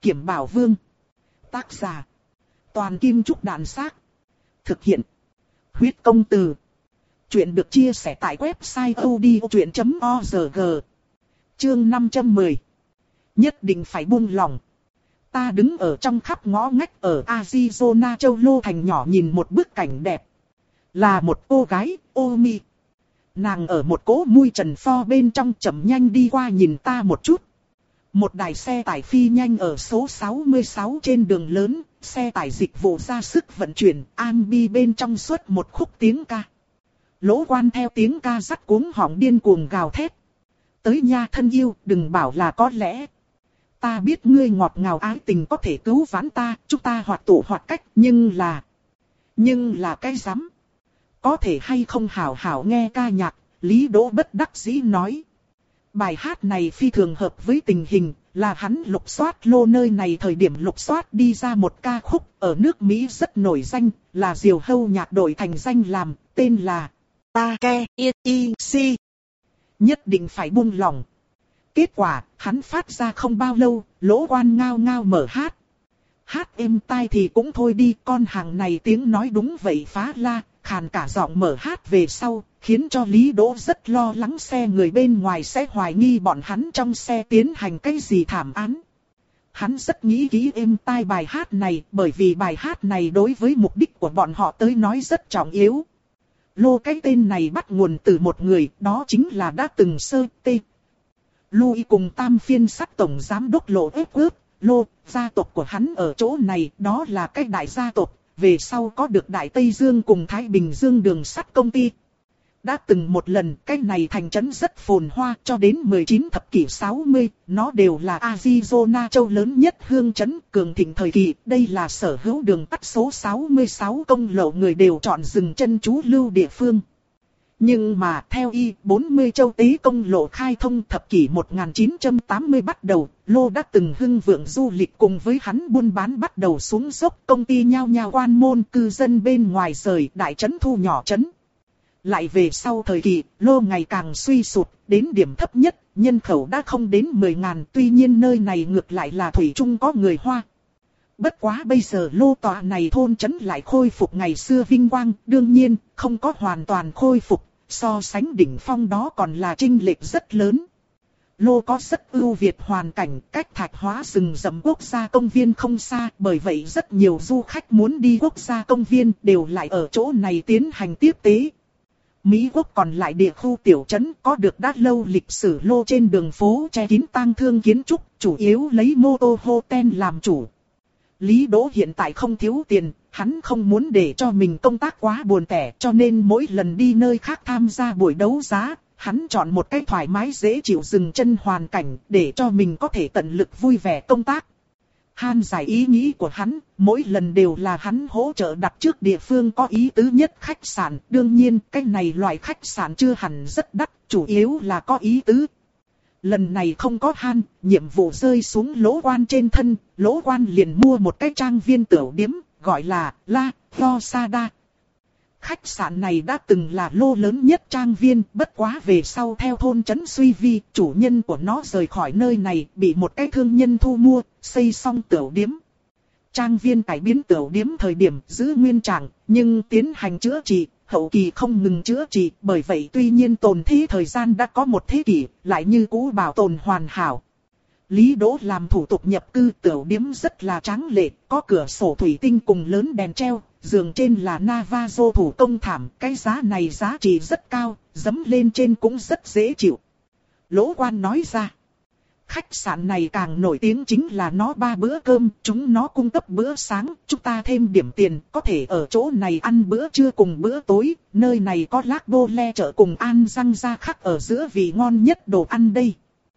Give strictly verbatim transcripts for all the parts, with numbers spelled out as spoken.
Kiểm Bảo Vương. Tác giả. Toàn Kim Trúc Đàn Xác. Thực hiện. Huyết Công Từ. Chuyện được chia sẻ tại website odchuyện chấm org. Chương năm trăm mười. Nhất định phải buông lỏng. Ta đứng ở trong khắp ngõ ngách ở Arizona châu Lô thành nhỏ nhìn một bức cảnh đẹp. Là một cô gái, Omi. Nàng ở một cỗ mui trần pho bên trong chậm nhanh đi qua nhìn ta một chút. Một đài xe tải phi nhanh ở số sáu mươi sáu trên đường lớn, xe tải dịch vụ ra sức vận chuyển, ambi bên trong suốt một khúc tiếng ca. Lỗ Quan theo tiếng ca dắt cuống họng điên cuồng gào thét. Tới nha thân yêu, đừng bảo là có lẽ. Ta biết ngươi ngọt ngào ái tình có thể cứu vãn ta, chúng ta hoạt tụ hoạt cách, nhưng là... Nhưng là cái rắm. Có thể hay không hảo hảo nghe ca nhạc, Lý Đỗ bất đắc dĩ nói. Bài hát này phi thường hợp với tình hình, là hắn lục soát lô nơi này thời điểm lục soát đi ra một ca khúc ở nước Mỹ rất nổi danh, là Diều Hâu nhạc đội thành danh làm, tên là Take It Easy. Nhất định phải buông lỏng. Kết quả, hắn phát ra không bao lâu, Lỗ Quan ngao ngao mở hát. Hát êm tai thì cũng thôi đi, con hàng này tiếng nói đúng vậy phá la, khàn cả giọng mở hát về sau, khiến cho Lý Đỗ rất lo lắng xe người bên ngoài sẽ hoài nghi bọn hắn trong xe tiến hành cái gì thảm án. Hắn rất nghĩ kỹ êm tai bài hát này, bởi vì bài hát này đối với mục đích của bọn họ tới nói rất trọng yếu. Lô cái tên này bắt nguồn từ một người, đó chính là đã từng sơ tê. Louis cùng tam phiên sắt tổng giám đốc Lộ ép ướp, Lô, gia tộc của hắn ở chỗ này, đó là cái đại gia tộc, về sau có được Đại Tây Dương cùng Thái Bình Dương đường sắt công ty. Đã từng một lần, cái này thành trấn rất phồn hoa, cho đến mười chín thập kỷ sáu mươi, nó đều là Arizona châu lớn nhất hương trấn, cường thịnh thời kỳ, đây là sở hữu đường tắt số sáu mươi sáu công lộ người đều chọn dừng chân trú lưu địa phương. Nhưng mà theo Y bốn mươi châu tế công lộ khai thông thập kỷ một nghìn chín trăm tám mươi bắt đầu, Lô đã từng hưng vượng du lịch cùng với hắn buôn bán bắt đầu xuống dốc, công ty nhao nhao quan môn, cư dân bên ngoài rời, đại trấn thu nhỏ trấn. Lại về sau thời kỳ, Lô ngày càng suy sụt, đến điểm thấp nhất, nhân khẩu đã không đến mười ngàn, tuy nhiên nơi này ngược lại là thủy chung có người Hoa. Bất quá bây giờ Lô tọa này thôn trấn lại khôi phục ngày xưa vinh quang, đương nhiên, không có hoàn toàn khôi phục, so sánh đỉnh phong đó còn là chênh lệch rất lớn. Lô có rất ưu việt hoàn cảnh, cách Thạch Hóa rừng rậm quốc gia công viên không xa, bởi vậy rất nhiều du khách muốn đi quốc gia công viên đều lại ở chỗ này tiến hành tiếp tế. Mỹ Quốc còn lại địa khu tiểu trấn có được đã lâu lịch sử. Lô trên đường phố che kín tang thương kiến trúc, chủ yếu lấy mô tô hotel làm chủ. Lý Đỗ hiện tại không thiếu tiền, hắn không muốn để cho mình công tác quá buồn tẻ, cho nên mỗi lần đi nơi khác tham gia buổi đấu giá, hắn chọn một cái thoải mái dễ chịu dừng chân hoàn cảnh để cho mình có thể tận lực vui vẻ công tác. Han giải ý nghĩ của hắn, mỗi lần đều là hắn hỗ trợ đặt trước địa phương có ý tứ nhất khách sạn. Đương nhiên, cái này loại khách sạn chưa hẳn rất đắt, chủ yếu là có ý tứ. Lần này không có Han, nhiệm vụ rơi xuống Lỗ Quan trên thân, Lỗ Quan liền mua một cái trang viên tiểu điếm, gọi là La Losada. Khách sạn này đã từng là Lô lớn nhất trang viên, bất quá về sau theo thôn trấn suy vi, chủ nhân của nó rời khỏi nơi này, bị một cái thương nhân thu mua, xây xong tiểu điếm. Trang viên cải biến tiểu điếm thời điểm giữ nguyên trạng, nhưng tiến hành chữa trị, hậu kỳ không ngừng chữa trị, bởi vậy tuy nhiên tồn thế thời gian đã có một thế kỷ, lại như cũ bảo tồn hoàn hảo. Lý Đỗ làm thủ tục nhập cư, tiểu điếm rất là tráng lệ, có cửa sổ thủy tinh cùng lớn đèn treo, giường trên là Navajo thủ công thảm, cái giá này giá trị rất cao, dẫm lên trên cũng rất dễ chịu. Lỗ Quan nói ra, khách sạn này càng nổi tiếng chính là nó ba bữa cơm, chúng nó cung cấp bữa sáng, chúng ta thêm điểm tiền, có thể ở chỗ này ăn bữa trưa cùng bữa tối, nơi này có lác bô le chợ cùng ăn răng ra khắc ở giữa vị ngon nhất đồ ăn đây.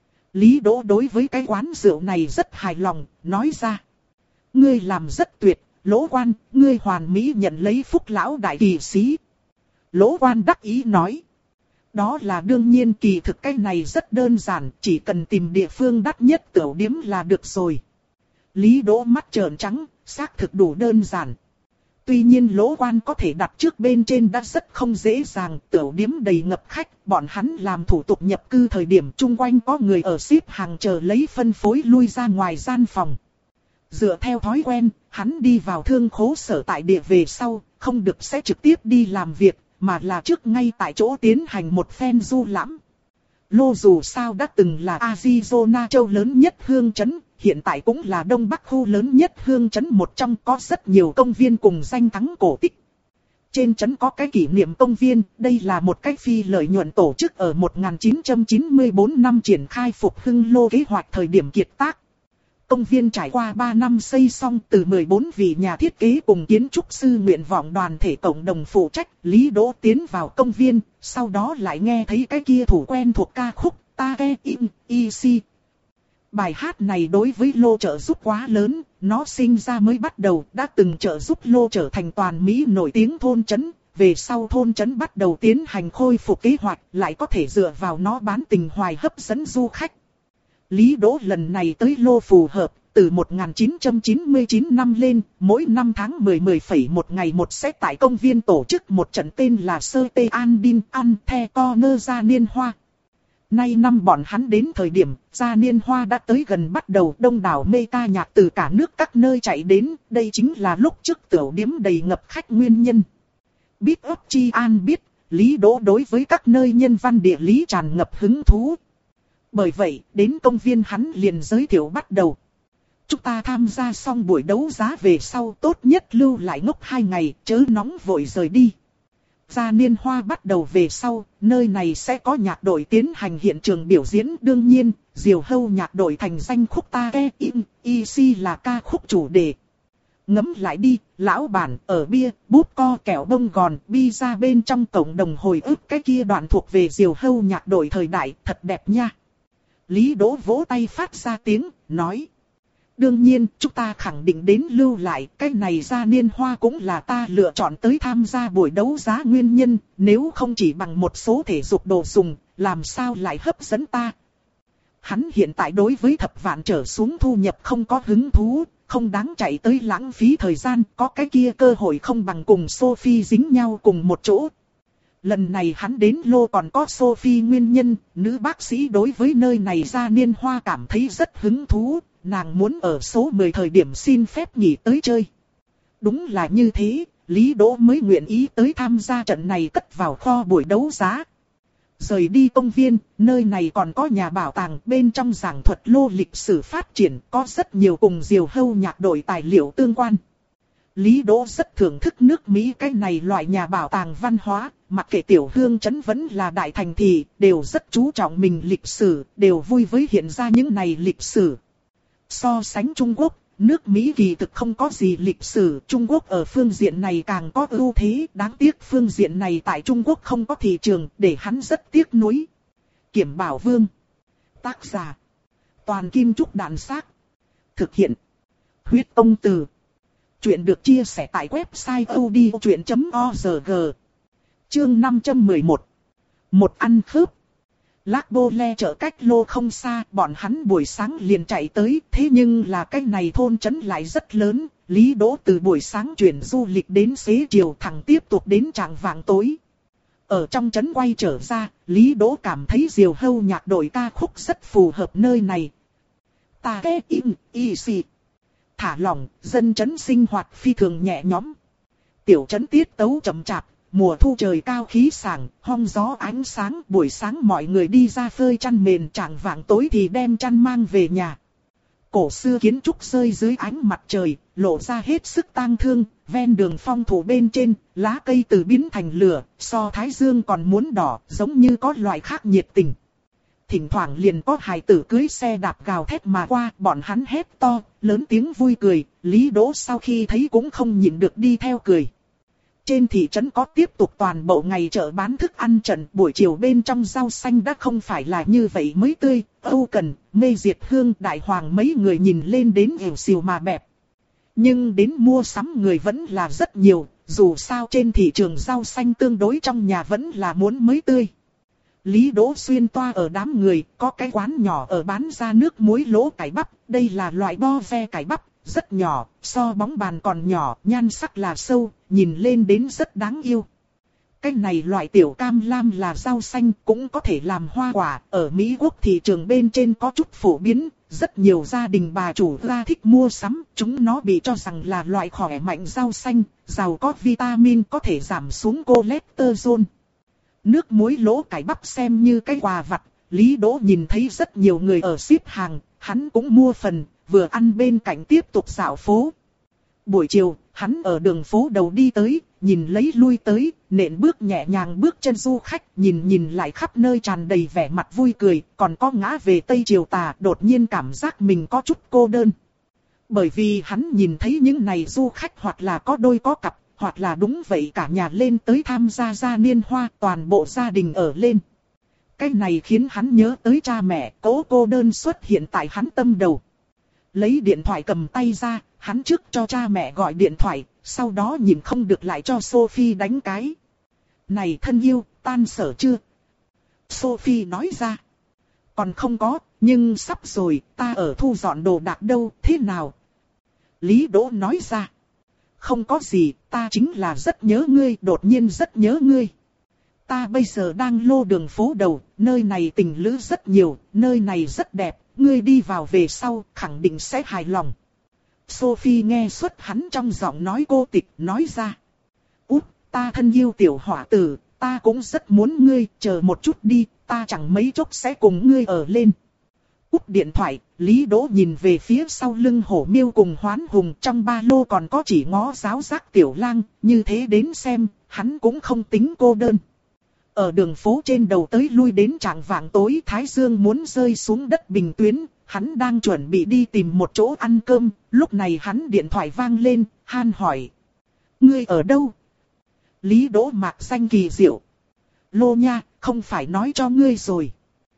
Lý Đỗ đối với cái quán rượu này rất hài lòng, nói ra, ngươi làm rất tuyệt, Lỗ Quan, ngươi hoàn mỹ nhận lấy phúc lão đại kỳ sĩ. Lỗ Quan đắc ý nói, đó là đương nhiên, kỳ thực cái này rất đơn giản, chỉ cần tìm địa phương đắt nhất tiểu điếm là được rồi. Lý Đỗ mắt trợn trắng, xác thực đủ đơn giản. Tuy nhiên Lỗ Quan có thể đặt trước bên trên đã rất không dễ dàng, tiểu điếm đầy ngập khách, bọn hắn làm thủ tục nhập cư thời điểm chung quanh có người ở xếp hàng chờ lấy phân phối lui ra ngoài gian phòng. Dựa theo thói quen, hắn đi vào thương khố sở tại địa về sau, không được sẽ trực tiếp đi làm việc, mà là trước ngay tại chỗ tiến hành một phen du lãm. Lô dù sao đã từng là Arizona châu lớn nhất hương trấn, hiện tại cũng là Đông Bắc khu lớn nhất hương trấn một trong, có rất nhiều công viên cùng danh thắng cổ tích. Trên trấn có cái kỷ niệm công viên, đây là một cái phi lợi nhuận tổ chức ở một nghìn chín trăm chín mươi tư năm triển khai phục hưng lô kế hoạch thời điểm kiệt tác. Công viên trải qua ba năm xây xong, từ mười bốn vị nhà thiết kế cùng kiến trúc sư nguyện vọng đoàn thể cộng đồng phụ trách, Lý Đỗ tiến vào công viên, sau đó lại nghe thấy cái kia thủ quen thuộc ca khúc Take It Easy. Bài hát này đối với Lô trợ giúp quá lớn, nó sinh ra mới bắt đầu đã từng trợ giúp Lô trở thành toàn Mỹ nổi tiếng thôn trấn. Về sau thôn trấn bắt đầu tiến hành khôi phục kế hoạch, lại có thể dựa vào nó bán tình hoài hấp dẫn du khách. Lý Đỗ lần này tới Lô phù hợp, từ một nghìn chín trăm chín mươi chín năm lên, mỗi năm tháng mười mười phẩy một ngày một sẽ tại công viên tổ chức một trận tên là Sơ Tê An Đin An The Corner Gia Niên Hoa. Nay năm bọn hắn đến thời điểm, Gia Niên Hoa đã tới gần bắt đầu, đông đảo mê ca nhạc từ cả nước các nơi chạy đến, đây chính là lúc trước tiểu điếm đầy ngập khách nguyên nhân. Biết ấp chi an biết, Lý Đỗ đối với các nơi nhân văn địa lý tràn ngập hứng thú. Bởi vậy, đến công viên hắn liền giới thiệu bắt đầu. Chúng ta tham gia xong buổi đấu giá về sau, tốt nhất lưu lại ngốc hai ngày, chớ nóng vội rời đi. Gia Niên Hoa bắt đầu về sau, nơi này sẽ có nhạc đội tiến hành hiện trường biểu diễn. Đương nhiên, Diều Hâu nhạc đội thành danh khúc Take It Easy là ca khúc chủ đề. Ngẫm lại đi, lão bản ở bia, búp co kẹo bông gòn, bi ra bên trong cộng đồng hồi ức cái kia đoạn thuộc về Diều Hâu nhạc đội thời đại, thật đẹp nha. Lý Đỗ vỗ tay phát ra tiếng, nói. Đương nhiên, chúng ta khẳng định đến lưu lại, cái này Gia Niên Hoa cũng là ta lựa chọn tới tham gia buổi đấu giá nguyên nhân, nếu không chỉ bằng một số thể dục đồ dùng, làm sao lại hấp dẫn ta. Hắn hiện tại đối với thập vạn trở xuống thu nhập không có hứng thú, không đáng chạy tới lãng phí thời gian, có cái kia cơ hội không bằng cùng Sophie dính nhau cùng một chỗ. Lần này hắn đến Lô còn có Sophie nguyên nhân, nữ bác sĩ đối với nơi này Gia Niên Hoa cảm thấy rất hứng thú, nàng muốn ở số mười thời điểm xin phép nghỉ tới chơi. Đúng là như thế, Lý Đỗ mới nguyện ý tới tham gia trận này cất vào kho buổi đấu giá. Rời đi công viên, nơi này còn có nhà bảo tàng, bên trong giảng thuật Lô lịch sử phát triển, có rất nhiều cùng Diều Hâu nhạc đội tài liệu tương quan. Lý Đỗ rất thưởng thức nước Mỹ cái này loại nhà bảo tàng văn hóa, mặc kệ tiểu hương trấn vẫn là đại thành thị, đều rất chú trọng mình lịch sử, đều vui với hiện ra những này lịch sử. So sánh Trung Quốc, nước Mỹ kỳ thực không có gì lịch sử, Trung Quốc ở phương diện này càng có ưu thế, đáng tiếc phương diện này tại Trung Quốc không có thị trường, để hắn rất tiếc nuối. Kiểm Bảo Vương. Tác giả. Toàn Kim Trúc Đạn Xác. Thực hiện. Huyết Công Từ. Chuyện được chia sẻ tại website odchuyện chấm org. Chương năm trăm mười một. Một ăn khớp. Lác Bô Le chợ cách Lô không xa, bọn hắn buổi sáng liền chạy tới, thế nhưng là cái này thôn trấn lại rất lớn, Lý Đỗ từ buổi sáng chuyển du lịch đến xế chiều thẳng tiếp tục đến trạng vạng tối. Ở trong trấn quay trở ra, Lý Đỗ cảm thấy Diều Hâu nhạc đội ca khúc rất phù hợp nơi này. Take It Easy. Thả lỏng, dân trấn sinh hoạt phi thường nhẹ nhõm. Tiểu trấn tiết tấu chậm chạp. Mùa thu trời cao khí sảng, hong gió ánh sáng, buổi sáng mọi người đi ra phơi chăn mền, trạng vạng tối thì đem chăn mang về nhà. Cổ xưa kiến trúc rơi dưới ánh mặt trời, lộ ra hết sức tang thương, ven đường phong thổ bên trên, lá cây từ biến thành lửa, so thái dương còn muốn đỏ, giống như có loại khác nhiệt tình. Thỉnh thoảng liền có hài tử cưới xe đạp gào thét mà qua, bọn hắn hét to, lớn tiếng vui cười, Lý Đỗ sau khi thấy cũng không nhịn được đi theo cười. Trên thị trấn có tiếp tục toàn bộ ngày chợ bán thức ăn trận, buổi chiều bên trong rau xanh đã không phải là như vậy mới tươi, Âu Cần, Mê Diệt Hương, Đại Hoàng mấy người nhìn lên đến ỉu xìu mà bẹp. Nhưng đến mua sắm người vẫn là rất nhiều, dù sao trên thị trường rau xanh tương đối trong nhà vẫn là muốn mới tươi. Lý Đỗ xuyên toa ở đám người, có cái quán nhỏ ở bán ra nước muối lỗ cải bắp, đây là loại bo ve cải bắp. Rất nhỏ, so bóng bàn còn nhỏ, nhan sắc là sâu, nhìn lên đến rất đáng yêu. Cái này loại tiểu cam lam là rau xanh, cũng có thể làm hoa quả, ở Mỹ Quốc thị trường bên trên có chút phổ biến, rất nhiều gia đình bà chủ ra thích mua sắm, chúng nó bị cho rằng là loại khỏe mạnh rau xanh, giàu có vitamin có thể giảm xuống cholesterol. Nước muối lỗ cải bắp xem như cái quà vặt, Lý Đỗ nhìn thấy rất nhiều người ở xếp hàng, hắn cũng mua phần, vừa ăn bên cạnh tiếp tục dạo phố. Buổi chiều, hắn ở đường phố đầu đi tới, nhìn lấy lui tới, nện bước nhẹ nhàng bước chân du khách, nhìn nhìn lại khắp nơi tràn đầy vẻ mặt vui cười, còn có ngã về tây chiều tà, đột nhiên cảm giác mình có chút cô đơn. Bởi vì hắn nhìn thấy những này du khách hoặc là có đôi có cặp, hoặc là đúng vậy cả nhà lên tới tham gia gia niên hoa, toàn bộ gia đình ở lên. Cái này khiến hắn nhớ tới cha mẹ, cố cô đơn xuất hiện tại hắn tâm đầu. Lấy điện thoại cầm tay ra, hắn trước cho cha mẹ gọi điện thoại, sau đó nhìn không được lại cho Sophie đánh cái. Này thân yêu, tan sở chưa? Sophie nói ra. Còn không có, nhưng sắp rồi, ta ở thu dọn đồ đạc đâu, thế nào? Lý Đỗ nói ra. Không có gì, ta chính là rất nhớ ngươi, đột nhiên rất nhớ ngươi. Ta bây giờ đang lô đường phố đầu, nơi này tình lữ rất nhiều, nơi này rất đẹp, ngươi đi vào về sau, khẳng định sẽ hài lòng. Sophie nghe suốt hắn trong giọng nói cô tịch, nói ra. Út, ta thân yêu tiểu hỏa tử, ta cũng rất muốn ngươi, chờ một chút đi, ta chẳng mấy chốc sẽ cùng ngươi ở lên. Út điện thoại, Lý Đỗ nhìn về phía sau lưng Hổ Miêu cùng Hoán Hùng, trong ba lô còn có chỉ ngó giáo giác tiểu lang, như thế đến xem, hắn cũng không tính cô đơn. Ở đường phố trên đầu tới lui đến trạng vạng tối, thái dương muốn rơi xuống đất bình tuyến, hắn đang chuẩn bị đi tìm một chỗ ăn cơm, lúc này hắn điện thoại vang lên, Han hỏi. Ngươi ở đâu? Lý Đỗ mạc xanh kỳ diệu. Lô nha, không phải nói cho ngươi rồi.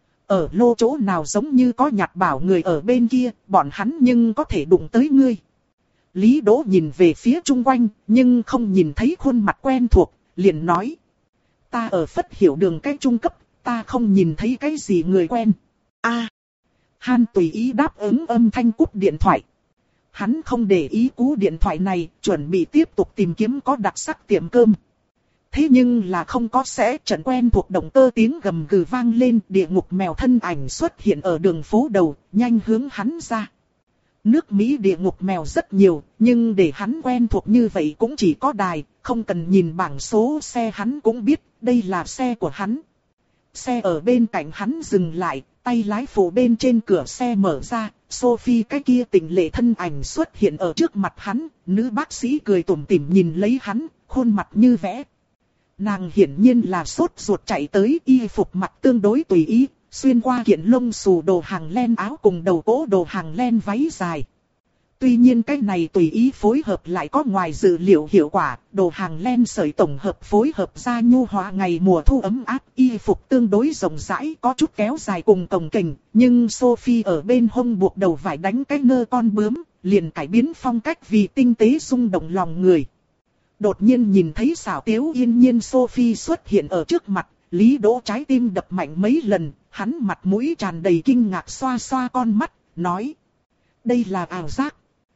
Ở lô chỗ nào giống như có nhặt bảo người ở bên kia, bọn hắn nhưng có thể đụng tới ngươi. Lý Đỗ nhìn về phía chung quanh, nhưng không nhìn thấy khuôn mặt quen thuộc, liền nói. Ta ở Phất Hiểu đường cái trung cấp, ta không nhìn thấy cái gì người quen. A. À, Han tùy ý đáp ứng âm thanh cúp điện thoại. Hắn không để ý cú điện thoại này, chuẩn bị tiếp tục tìm kiếm có đặc sắc tiệm cơm. Thế nhưng là không có sẽ trận quen thuộc động cơ tiếng gầm gừ vang lên, địa ngục mèo thân ảnh xuất hiện ở đường phố đầu, nhanh hướng hắn ra. Nước Mỹ địa ngục mèo rất nhiều, nhưng để hắn quen thuộc như vậy cũng chỉ có đài, không cần nhìn bảng số xe hắn cũng biết, đây là xe của hắn. Xe ở bên cạnh hắn dừng lại, tay lái phụ bên trên cửa xe mở ra, Sophie cái kia tỉnh lệ thân ảnh xuất hiện ở trước mặt hắn, nữ bác sĩ cười tủm tỉm nhìn lấy hắn, khuôn mặt như vẽ. Nàng hiển nhiên là sốt ruột chạy tới, y phục mặc tương đối tùy ý, xuyên qua kiện lông xù đồ hàng len áo cùng đầu cỗ đồ hàng len váy dài. Tuy nhiên cái này tùy ý phối hợp lại có ngoài dự liệu hiệu quả, đồ hàng len sợi tổng hợp phối hợp ra nhu hòa ngày mùa thu ấm áp, y phục tương đối rộng rãi có chút kéo dài cùng cồng kềnh, nhưng Sophie ở bên hông buộc đầu vải đánh cái nơ con bướm, liền cải biến phong cách vì tinh tế rung động lòng người. Đột nhiên nhìn thấy xảo tiếu yên nhiên Sophie xuất hiện ở trước mặt, Lý Đỗ trái tim đập mạnh mấy lần, hắn mặt mũi tràn đầy kinh ngạc xoa xoa con mắt, nói. Đây là ảo giác.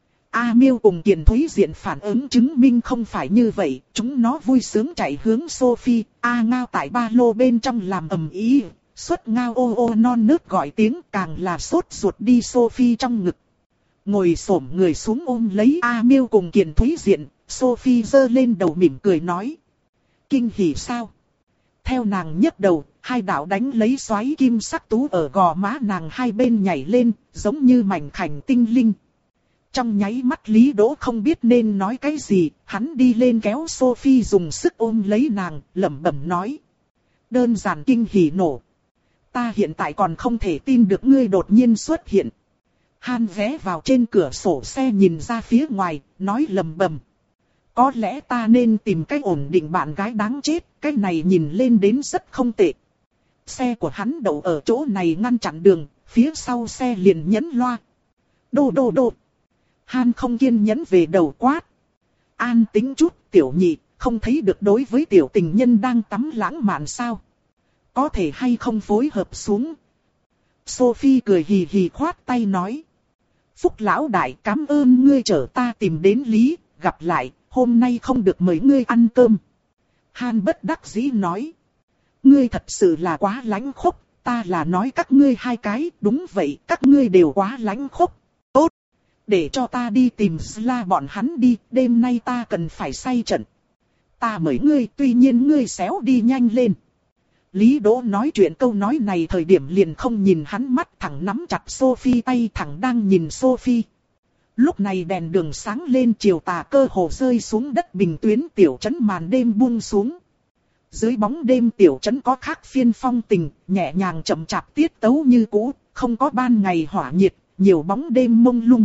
A Miêu cùng Kiền Thúy Diện phản ứng chứng minh không phải như vậy, chúng nó vui sướng chạy hướng Sophie, A Ngao tại ba lô bên trong làm ầm ĩ, xuất ngao ô ô non nớt gọi tiếng, càng là sốt ruột đi Sophie trong ngực. Ngồi xổm người xuống ôm lấy A Miêu cùng Kiền Thúy Diện, Sophie giơ lên đầu mỉm cười nói. Kinh hỉ sao? Theo nàng nhấc đầu, hai đạo đánh lấy xoáy kim sắc tú ở gò má nàng hai bên nhảy lên, giống như mảnh khảnh tinh linh. Trong nháy mắt Lý Đỗ không biết nên nói cái gì, hắn đi lên kéo Sophie dùng sức ôm lấy nàng, lẩm bẩm nói. Đơn giản kinh hỉ nổ. Ta hiện tại còn không thể tin được ngươi đột nhiên xuất hiện. Han ghé vào trên cửa sổ xe nhìn ra phía ngoài, nói lẩm bẩm. Có lẽ ta nên tìm cách ổn định bạn gái đáng chết, cái này nhìn lên đến rất không tệ. Xe của hắn đậu ở chỗ này ngăn chặn đường, phía sau xe liền nhấn loa. Đô đô đô. Han không kiên nhẫn về đầu quát. An tính chút, tiểu nhị, không thấy được đối với tiểu tình nhân đang tắm lãng mạn sao. Có thể hay không phối hợp xuống. Sophie cười hì hì khoát tay nói. Phúc lão đại, cảm ơn ngươi chở ta tìm đến Lý, gặp lại, hôm nay không được mời ngươi ăn cơm. Han bất đắc dĩ nói. Ngươi thật sự là quá lãnh khốc, Ta là nói các ngươi hai cái, đúng vậy, các ngươi đều quá lãnh khốc. Tốt, để cho ta đi tìm Sla bọn hắn đi, đêm nay ta cần phải say trận. Ta mời ngươi, tuy nhiên ngươi xéo đi nhanh lên. Lý Đỗ nói chuyện câu nói này thời điểm liền không nhìn hắn mắt, thẳng nắm chặt Sophie tay, thẳng đang nhìn Sophie. Lúc này đèn đường sáng lên, chiều tà cơ hồ rơi xuống đất, bình tuyến tiểu trấn màn đêm buông xuống. Dưới bóng đêm tiểu trấn có khác phiên phong tình, nhẹ nhàng chậm chạp tiết tấu như cũ, không có ban ngày hỏa nhiệt, nhiều bóng đêm mông lung.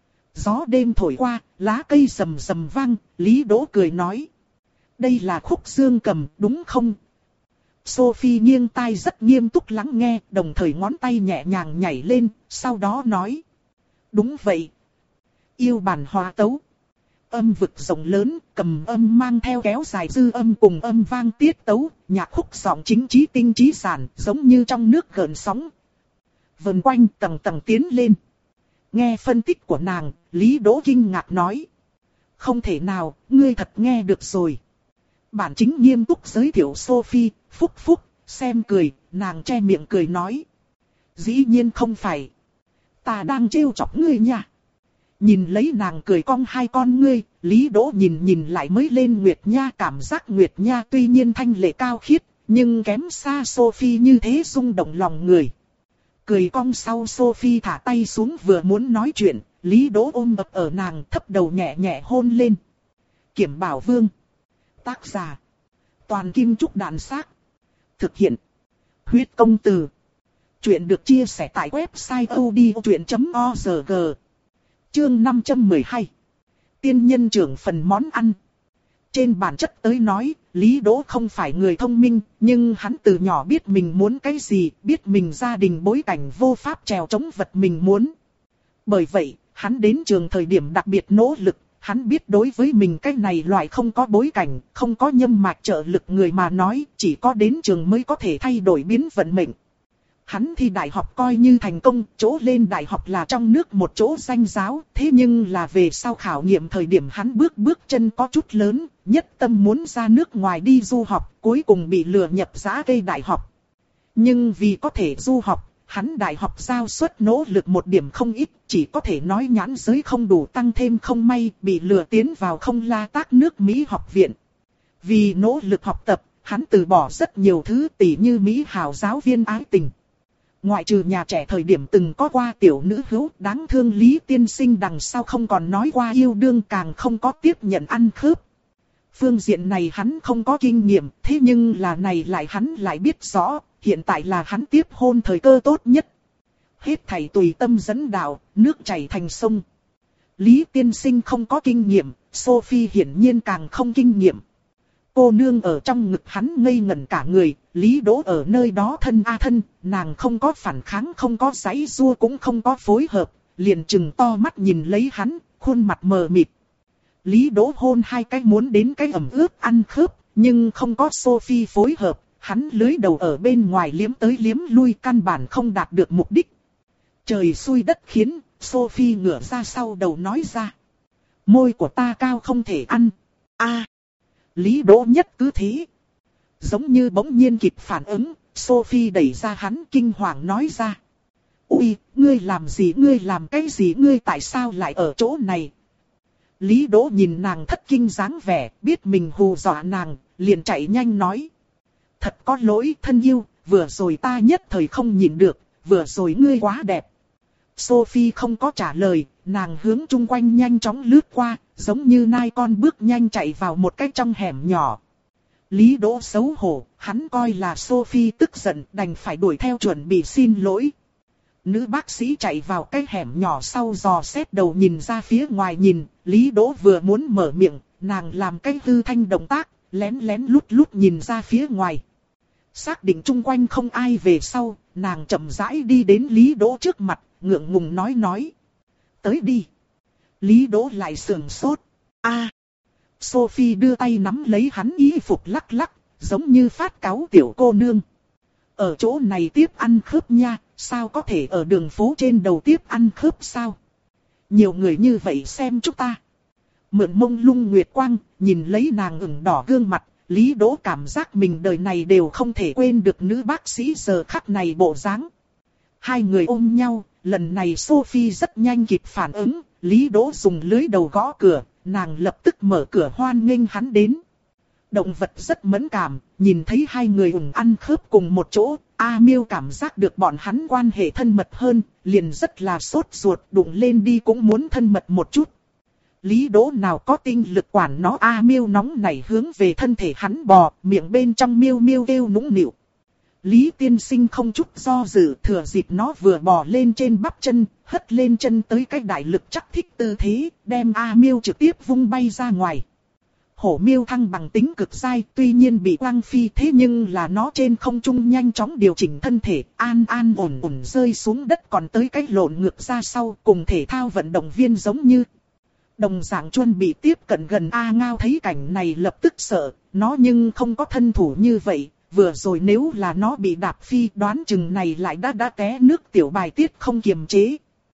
Gió đêm thổi qua, lá cây rầm rầm vang, Lý Đỗ cười nói. Đây là khúc dương cầm, đúng không? Sophie nghiêng tai rất nghiêm túc lắng nghe, đồng thời ngón tay nhẹ nhàng nhảy lên, sau đó nói. Đúng vậy. Yêu bản hòa tấu. Âm vực rộng lớn, cầm âm mang theo kéo dài dư âm cùng âm vang tiết tấu, nhạc khúc giọng chính trí tinh trí giản, giống như trong nước gợn sóng. Vần quanh tầng tầng tiến lên. Nghe phân tích của nàng, Lý Đỗ kinh ngạc nói. Không thể nào, ngươi thật nghe được rồi. Bản chính nghiêm túc giới thiệu Sophie, phúc phúc, xem cười, nàng che miệng cười nói. Dĩ nhiên không phải. Ta đang trêu chọc ngươi nha. Nhìn lấy nàng cười cong hai con ngươi, Lý Đỗ nhìn nhìn lại mới lên Nguyệt Nha, cảm giác Nguyệt Nha tuy nhiên thanh lệ cao khiết, nhưng kém xa Sophie như thế rung động lòng người. Cười cong sau Sophie thả tay xuống vừa muốn nói chuyện, Lý Đỗ ôm ập ở nàng, thấp đầu nhẹ nhẹ hôn lên. Kiểm Bảo Vương. Tác giả. Toàn Kim Trúc Đàn Xác. Thực hiện. Huyết Công Từ. Chuyện được chia sẻ tại website odchuyện chấm org. Chương năm trăm mười hai. Tiên nhân trưởng phần món ăn. Trên bản chất tới nói, Lý Đỗ không phải người thông minh, nhưng hắn từ nhỏ biết mình muốn cái gì, biết mình gia đình bối cảnh vô pháp trèo chống vật mình muốn. Bởi vậy, hắn đến trường thời điểm đặc biệt nỗ lực, hắn biết đối với mình cái này loại không có bối cảnh, không có nhâm mạch trợ lực người mà nói, chỉ có đến trường mới có thể thay đổi biến vận mệnh. Hắn thi đại học coi như thành công, chỗ lên đại học là trong nước một chỗ danh giáo, thế nhưng là về sau khảo nghiệm thời điểm hắn bước bước chân có chút lớn, nhất tâm muốn ra nước ngoài đi du học, cuối cùng bị lừa nhập giã cây đại học. Nhưng vì có thể du học, hắn đại học giao suất nỗ lực một điểm không ít, chỉ có thể nói nhãn giới không đủ, tăng thêm không may, bị lừa tiến vào Không La Tác nước Mỹ học viện. Vì nỗ lực học tập, hắn từ bỏ rất nhiều thứ, tỉ như Mỹ hào giáo viên ái tình. Ngoại trừ nhà trẻ thời điểm từng có qua tiểu nữ hữu đáng thương Lý tiên sinh đằng sau không còn nói qua yêu đương, càng không có tiếp nhận ăn khớp. Phương diện này hắn không có kinh nghiệm, thế nhưng là này lại hắn lại biết rõ, hiện tại là hắn tiếp hôn thời cơ tốt nhất. Hết thảy tùy tâm dẫn đạo, nước chảy thành sông. Lý tiên sinh không có kinh nghiệm, Sophie hiển nhiên càng không kinh nghiệm. Cô nương ở trong ngực hắn ngây ngẩn cả người, Lý Đỗ ở nơi đó thân a thân, nàng không có phản kháng, không có giãy giụa cũng không có phối hợp, liền trừng to mắt nhìn lấy hắn, khuôn mặt mờ mịt. Lý Đỗ hôn hai cái muốn đến cái ẩm ướt ăn khớp, nhưng không có Sophie phối hợp, hắn lưới đầu ở bên ngoài liếm tới liếm lui, căn bản không đạt được mục đích. Trời xui đất khiến, Sophie ngửa ra sau đầu nói ra. Môi của ta cao không thể ăn. A. Lý Đỗ nhất cứ thế. Giống như bỗng nhiên kịp phản ứng, Sophie đẩy ra hắn kinh hoàng nói ra. Ui, ngươi làm gì, ngươi làm cái gì, ngươi tại sao lại ở chỗ này? Lý Đỗ nhìn nàng thất kinh dáng vẻ, biết mình hù dọa nàng, liền chạy nhanh nói. Thật có lỗi thân yêu, vừa rồi ta nhất thời không nhìn được, vừa rồi ngươi quá đẹp. Sophie không có trả lời, nàng hướng chung quanh nhanh chóng lướt qua, giống như nai con bước nhanh chạy vào một cái trong hẻm nhỏ. Lý Đỗ xấu hổ, hắn coi là Sophie tức giận, đành phải đuổi theo chuẩn bị xin lỗi. Nữ bác sĩ chạy vào cái hẻm nhỏ sau dò xét đầu nhìn ra phía ngoài nhìn, Lý Đỗ vừa muốn mở miệng, nàng làm cái hư thanh động tác, lén lén lút lút nhìn ra phía ngoài. Xác định chung quanh không ai về sau, nàng chậm rãi đi đến Lý Đỗ trước mặt, ngượng ngùng nói nói. Tới đi. Lý Đỗ lại sườn sốt. A. Sophie đưa tay nắm lấy hắn y phục lắc lắc, giống như phát cáu tiểu cô nương. Ở chỗ này tiếp ăn khớp nha, sao có thể ở đường phố trên đầu tiếp ăn khớp sao? Nhiều người như vậy xem chúng ta. Mượn mông lung nguyệt quang, nhìn lấy nàng ửng đỏ gương mặt, Lý Đỗ cảm giác mình đời này đều không thể quên được nữ bác sĩ giờ khắc này bộ dáng. Hai người ôm nhau, lần này Sophie rất nhanh kịp phản ứng, Lý Đỗ dùng lưới đầu gõ cửa, nàng lập tức mở cửa hoan nghênh hắn đến. Động vật rất mẫn cảm, nhìn thấy hai người ủng ăn khớp cùng một chỗ, A Miêu cảm giác được bọn hắn quan hệ thân mật hơn, liền rất là sốt ruột, đụng lên đi cũng muốn thân mật một chút. Lý Đỗ nào có tinh lực quản nó, A Miêu nóng nảy hướng về thân thể hắn bò, miệng bên trong miêu miêu kêu nũng nịu. Lý tiên sinh không chút do dự, thừa dịp nó vừa bò lên trên bắp chân, hất lên chân tới cái đại lực chắc thích tư thế, đem A Miêu trực tiếp vung bay ra ngoài. Hổ miêu thăng bằng tính cực dai, tuy nhiên bị quăng phi, thế nhưng là nó trên không trung nhanh chóng điều chỉnh thân thể, an an ổn ổn rơi xuống đất, còn tới cái lộn ngược ra sau, cùng thể thao vận động viên giống như. Đồng dạng Chuân bị tiếp cận gần, A Ngao thấy cảnh này lập tức sợ, nó nhưng không có thân thủ như vậy, vừa rồi nếu là nó bị đạp phi, đoán chừng này lại đã đã té nước tiểu bài tiết không kiềm chế.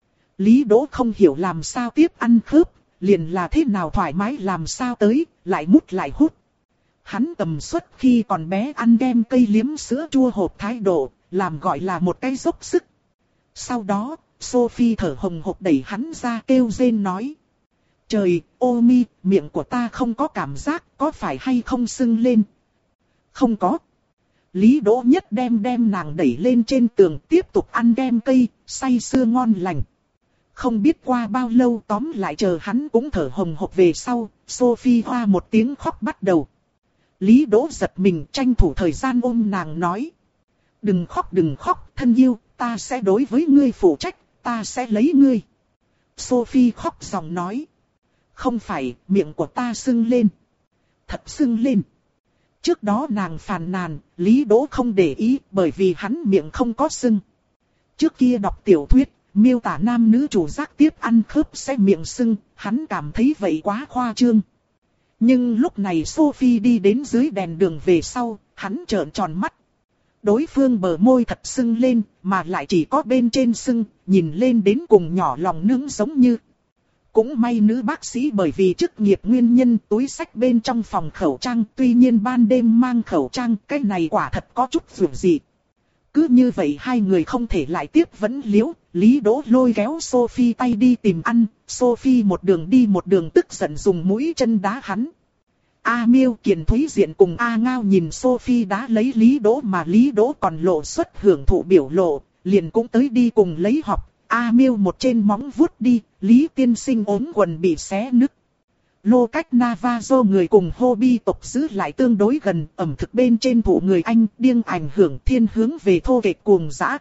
Lý Đỗ không hiểu làm sao tiếp ăn khớp, liền là thế nào thoải mái làm sao tới, lại mút lại hút. Hắn tầm suất khi còn bé ăn kem cây liếm sữa chua hộp thái độ, làm gọi là một cái dốc sức. Sau đó, Sophie thở hồng hộc đẩy hắn ra kêu rên nói. Trời, ô mi, miệng của ta không có cảm giác, có phải hay không sưng lên? Không có. Lý Đỗ nhất đem đem nàng đẩy lên trên tường, tiếp tục ăn kem cây, say sưa ngon lành. Không biết qua bao lâu, tóm lại chờ hắn cũng thở hồng hộc về sau, Sophie hoa một tiếng khóc bắt đầu. Lý Đỗ giật mình, tranh thủ thời gian ôm nàng nói. Đừng khóc đừng khóc, thân yêu, ta sẽ đối với ngươi phụ trách, ta sẽ lấy ngươi. Sophie khóc giọng nói. Không phải, miệng của ta sưng lên. Thật sưng lên. Trước đó nàng phàn nàn, Lý Đỗ không để ý, bởi vì hắn miệng không có sưng. Trước kia đọc tiểu thuyết, miêu tả nam nữ chủ giác tiếp ăn khớp sẽ miệng sưng, hắn cảm thấy vậy quá khoa trương. Nhưng lúc này Sophie đi đến dưới đèn đường về sau, hắn trợn tròn mắt. Đối phương bờ môi thật sưng lên, mà lại chỉ có bên trên sưng, nhìn lên đến cùng nhỏ lòng nướng giống như. Cũng may nữ bác sĩ bởi vì chức nghiệp nguyên nhân túi xách bên trong phòng khẩu trang, tuy nhiên ban đêm mang khẩu trang, cái này quả thật có chút dù gì. Cứ như vậy hai người không thể lại tiếp vấn liễu, Lý Đỗ lôi kéo Sophie tay đi tìm ăn, Sophie một đường đi một đường tức giận dùng mũi chân đá hắn. A Miêu, Kiền Thúy Diện cùng A Ngao nhìn Sophie đá lấy Lý Đỗ mà Lý Đỗ còn lộ xuất hưởng thụ biểu lộ, liền cũng tới đi cùng lấy học. A Miêu một trên móng vuốt đi, Lý tiên sinh ốm quần bị xé nứt. Lô cách Navajo người cùng Hobby tộc giữ lại tương đối gần, ẩm thực bên trên thủ người Anh điên ảnh hưởng thiên hướng về thô kệch cuồng dã.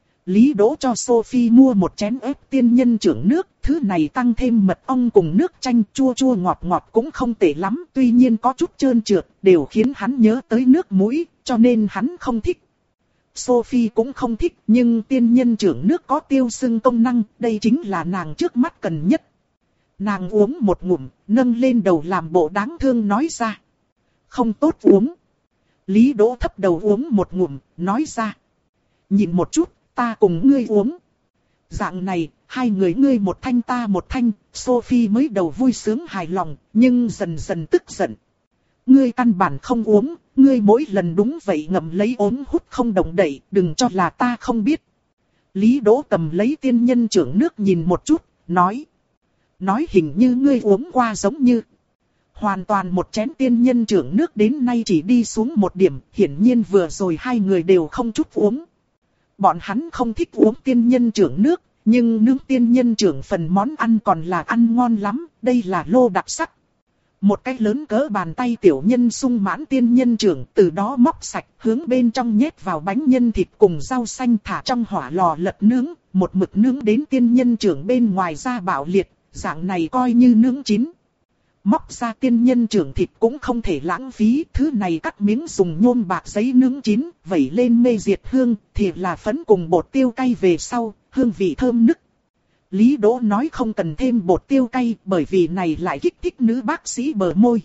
Lý Đỗ cho Sophie mua một chén ớt tiên nhân trưởng nước, thứ này tăng thêm mật ong cùng nước chanh chua chua ngọt ngọt cũng không tệ lắm, tuy nhiên có chút trơn trượt, đều khiến hắn nhớ tới nước mũi, cho nên hắn không thích. Sophie cũng không thích, nhưng tiên nhân trưởng nước có tiêu sưng công năng, đây chính là nàng trước mắt cần nhất. Nàng uống một ngụm, nâng lên đầu làm bộ đáng thương nói ra. Không tốt uống. Lý Đỗ thấp đầu uống một ngụm, nói ra. Nhìn một chút, ta cùng ngươi uống. Dạng này, hai người ngươi một thanh ta một thanh, Sophie mới đầu vui sướng hài lòng, nhưng dần dần tức giận. Ngươi căn bản không uống, ngươi mỗi lần đúng vậy ngậm lấy ống hút không động đậy, đừng cho là ta không biết. Lý Đỗ cầm lấy tiên nhân trưởng nước nhìn một chút, nói. Nói hình như ngươi uống qua giống như. Hoàn toàn một chén tiên nhân trưởng nước đến nay chỉ đi xuống một điểm, hiển nhiên vừa rồi hai người đều không chút uống. Bọn hắn không thích uống tiên nhân trưởng nước, nhưng nướng tiên nhân trưởng phần món ăn còn là ăn ngon lắm, đây là lô đặc sắc. Một cái lớn cỡ bàn tay tiểu nhân sung mãn tiên nhân trưởng, từ đó móc sạch, hướng bên trong nhét vào bánh nhân thịt cùng rau xanh thả trong hỏa lò lật nướng, một mực nướng đến tiên nhân trưởng bên ngoài ra bạo liệt, dạng này coi như nướng chín. Móc ra tiên nhân trưởng thịt cũng không thể lãng phí, thứ này cắt miếng dùng nhôm bạc giấy nướng chín, vẩy lên mê diệt hương, thì là phấn cùng bột tiêu cay về sau, hương vị thơm nức. Lý Đỗ nói không cần thêm bột tiêu cay, bởi vì này lại kích thích nữ bác sĩ bờ môi.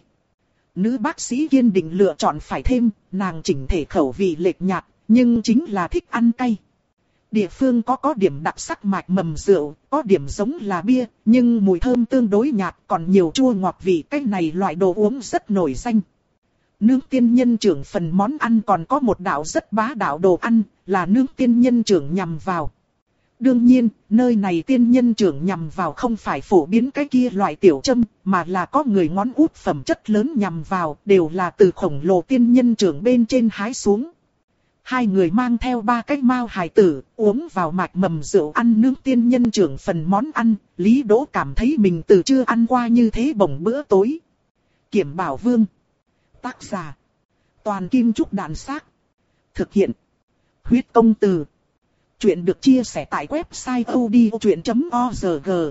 Nữ bác sĩ kiên định lựa chọn phải thêm, nàng chỉnh thể khẩu vị lệch nhạt, nhưng chính là thích ăn cay. Địa phương có có điểm đặc sắc mạch mầm rượu, có điểm giống là bia, nhưng mùi thơm tương đối nhạt, còn nhiều chua ngọt vị, cái này loại đồ uống rất nổi danh. Nướng tiên nhân trưởng phần món ăn còn có một đạo rất bá đạo đồ ăn, là nướng tiên nhân trưởng nhằm vào. Đương nhiên, nơi này tiên nhân trưởng nhằm vào không phải phổ biến cái kia loại tiểu châm, mà là có người ngón út phẩm chất lớn nhằm vào, đều là từ khổng lồ tiên nhân trưởng bên trên hái xuống. Hai người mang theo ba cái mao hài tử, uống vào mạch mầm rượu ăn nướng tiên nhân trưởng phần món ăn, Lý Đỗ cảm thấy mình từ chưa ăn qua như thế bổng bữa tối. Kiểm Bảo Vương. Tác giả. Toàn Kim Trúc Đạn Xác. Thực hiện. Huyết Công Từ. Chuyện được chia sẻ tại website odchuyện chấm org.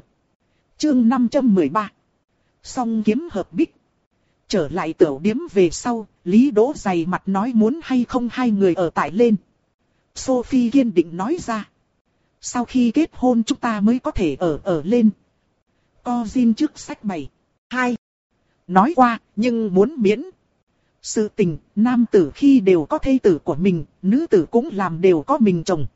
Chương năm trăm mười ba. Song kiếm hợp bích. Trở lại tiểu điếm về sau, Lý Đỗ dày mặt nói muốn hay không hai người ở tại lên. Sophie kiên định nói ra. Sau khi kết hôn chúng ta mới có thể ở ở lên. Co Jin trước sách bảy. Hai. Nói qua, nhưng muốn miễn. Sự tình, nam tử khi đều có thê tử của mình, nữ tử cũng làm đều có mình chồng.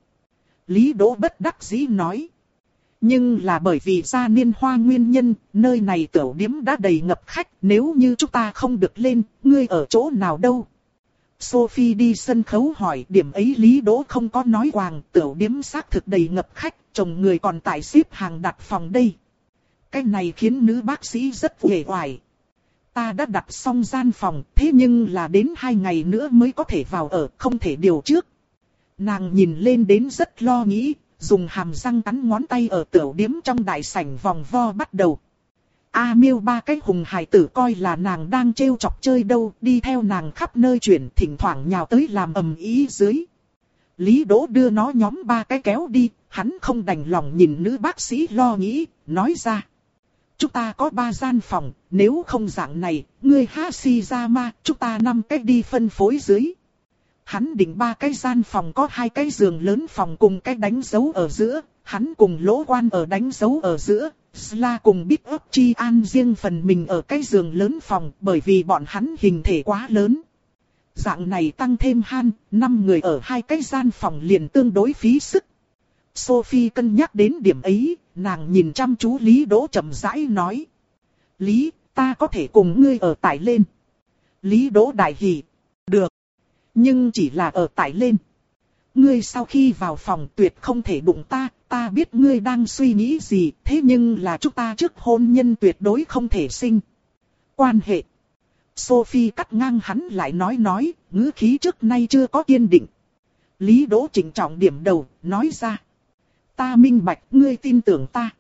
Lý Đỗ bất đắc dĩ nói. Nhưng là bởi vì gia niên hoa nguyên nhân, nơi này tiểu điếm đã đầy ngập khách, nếu như chúng ta không được lên, ngươi ở chỗ nào đâu? Sophie đi sân khấu hỏi, điểm ấy Lý Đỗ không có nói quàng, tiểu điếm xác thực đầy ngập khách, chồng người còn tại xếp hàng đặt phòng đây. Cái này khiến nữ bác sĩ rất uể oải. Ta đã đặt xong gian phòng, thế nhưng là đến hai ngày nữa mới có thể vào ở, không thể điều trước. Nàng nhìn lên đến rất lo nghĩ, dùng hàm răng cắn ngón tay ở tiểu điếm trong đại sảnh vòng vo bắt đầu. A Miêu ba cái hùng hài tử coi là nàng đang trêu chọc chơi đâu, đi theo nàng khắp nơi chuyển, thỉnh thoảng nhào tới làm ầm ĩ dưới. Lý Đỗ đưa nó nhóm ba cái kéo đi, hắn không đành lòng nhìn nữ bác sĩ lo nghĩ, nói ra. Chúng ta có ba gian phòng, nếu không dạng này, ngươi Hashirama, chúng ta năm cái đi phân phối dưới. Hắn định ba cái gian phòng có hai cái giường lớn phòng cùng cái đánh dấu ở giữa, hắn cùng Lỗ Quan ở đánh dấu ở giữa, Sla cùng Big Up Chi An riêng phần mình ở cái giường lớn phòng bởi vì bọn hắn hình thể quá lớn. Dạng này tăng thêm han, năm người ở hai cái gian phòng liền tương đối phí sức. Sophie cân nhắc đến điểm ấy, nàng nhìn chăm chú Lý Đỗ chậm rãi nói. Lý, ta có thể cùng ngươi ở tại lên. Lý Đỗ đại hỉ. Được. Nhưng chỉ là ở tại lên. Ngươi sau khi vào phòng tuyệt không thể đụng ta, ta biết ngươi đang suy nghĩ gì, thế nhưng là chúng ta trước hôn nhân tuyệt đối không thể sinh quan hệ. Sophie cắt ngang hắn lại nói nói, ngữ khí trước nay chưa có kiên định. Lý Đỗ chỉnh trọng điểm đầu, nói ra. Ta minh bạch, ngươi tin tưởng ta.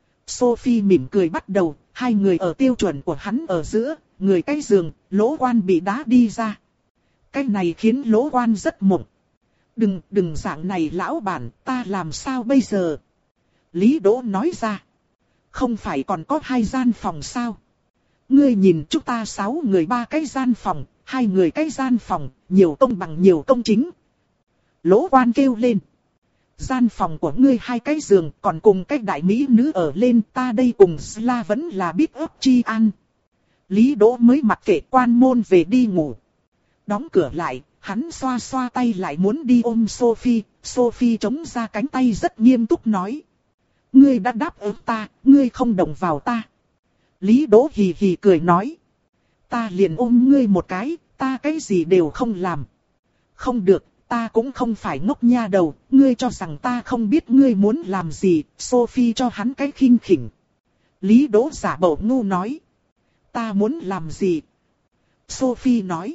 Sophie mỉm cười bắt đầu, hai người ở tiêu chuẩn của hắn ở giữa, người cái giường, Lỗ Quan bị đá đi ra. Cái này khiến Lỗ Quan rất mộng. Đừng, đừng dạng này lão bản, ta làm sao bây giờ? Lý Đỗ nói ra. Không phải còn có hai gian phòng sao? Ngươi nhìn chúng ta sáu người ba cái gian phòng, hai người cái gian phòng, nhiều công bằng nhiều công chính. Lỗ Quan kêu lên. Gian phòng của ngươi hai cái giường còn cùng cái đại mỹ nữ ở lên, ta đây cùng Sla vẫn là Big Up Chi An. Lý Đỗ mới mặc kệ quan môn về đi ngủ. Đóng cửa lại, hắn xoa xoa tay lại muốn đi ôm Sophie, Sophie chống ra cánh tay rất nghiêm túc nói. Ngươi đã đáp ứng ta, ngươi không động vào ta. Lý Đỗ hì hì cười nói. Ta liền ôm ngươi một cái, ta cái gì đều không làm. Không được, ta cũng không phải ngốc nha đầu, ngươi cho rằng ta không biết ngươi muốn làm gì, Sophie cho hắn cái khinh khỉnh. Lý Đỗ giả bộ ngu nói. Ta muốn làm gì? Sophie nói.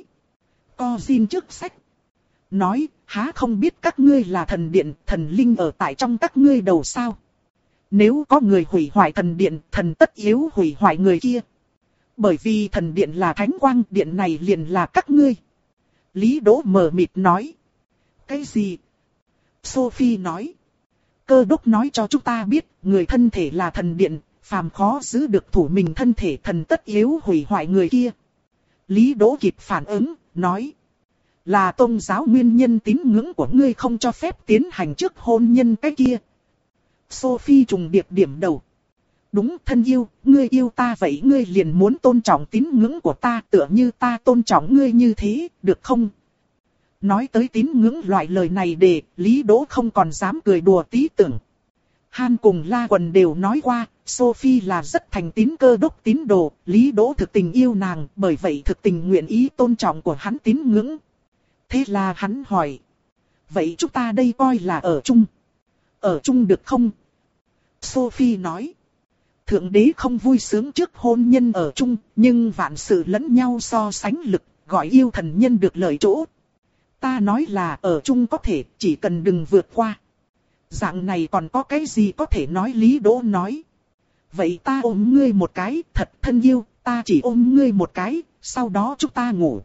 Co Jin trước sách. Nói, há không biết các ngươi là thần điện, thần linh ở tại trong các ngươi đầu sao? Nếu có người hủy hoại thần điện, thần tất yếu hủy hoại người kia. Bởi vì thần điện là thánh quang, điện này liền là các ngươi. Lý Đỗ mờ mịt nói. Cái gì? Sophie nói. Cơ đốc nói cho chúng ta biết, người thân thể là thần điện, phàm khó giữ được thủ mình thân thể, thần tất yếu hủy hoại người kia. Lý Đỗ kịp phản ứng, nói. Là tôn giáo nguyên nhân tín ngưỡng của ngươi không cho phép tiến hành trước hôn nhân cái kia. Sophie trùng điệp điểm đầu. Đúng, thân yêu, ngươi yêu ta vậy ngươi liền muốn tôn trọng tín ngưỡng của ta, tựa như ta tôn trọng ngươi như thế, được không? Nói tới tín ngưỡng loại lời này để Lý Đỗ không còn dám cười đùa tí tưởng. Han cùng La Quần đều nói qua, Sophie là rất thành tín cơ đốc tín đồ, Lý Đỗ thực tình yêu nàng, bởi vậy thực tình nguyện ý tôn trọng của hắn tín ngưỡng. Thế là hắn hỏi. Vậy chúng ta đây coi là ở chung. Ở chung được không? Sophie nói. Thượng đế không vui sướng trước hôn nhân ở chung, nhưng vạn sự lẫn nhau so sánh lực, gọi yêu thần nhân được lợi chỗ. Ta nói là ở chung có thể, chỉ cần đừng vượt qua. Dạng này còn có cái gì có thể nói, Lý Đỗ nói. Vậy ta ôm ngươi một cái, thật thân yêu, ta chỉ ôm ngươi một cái, sau đó chúng ta ngủ.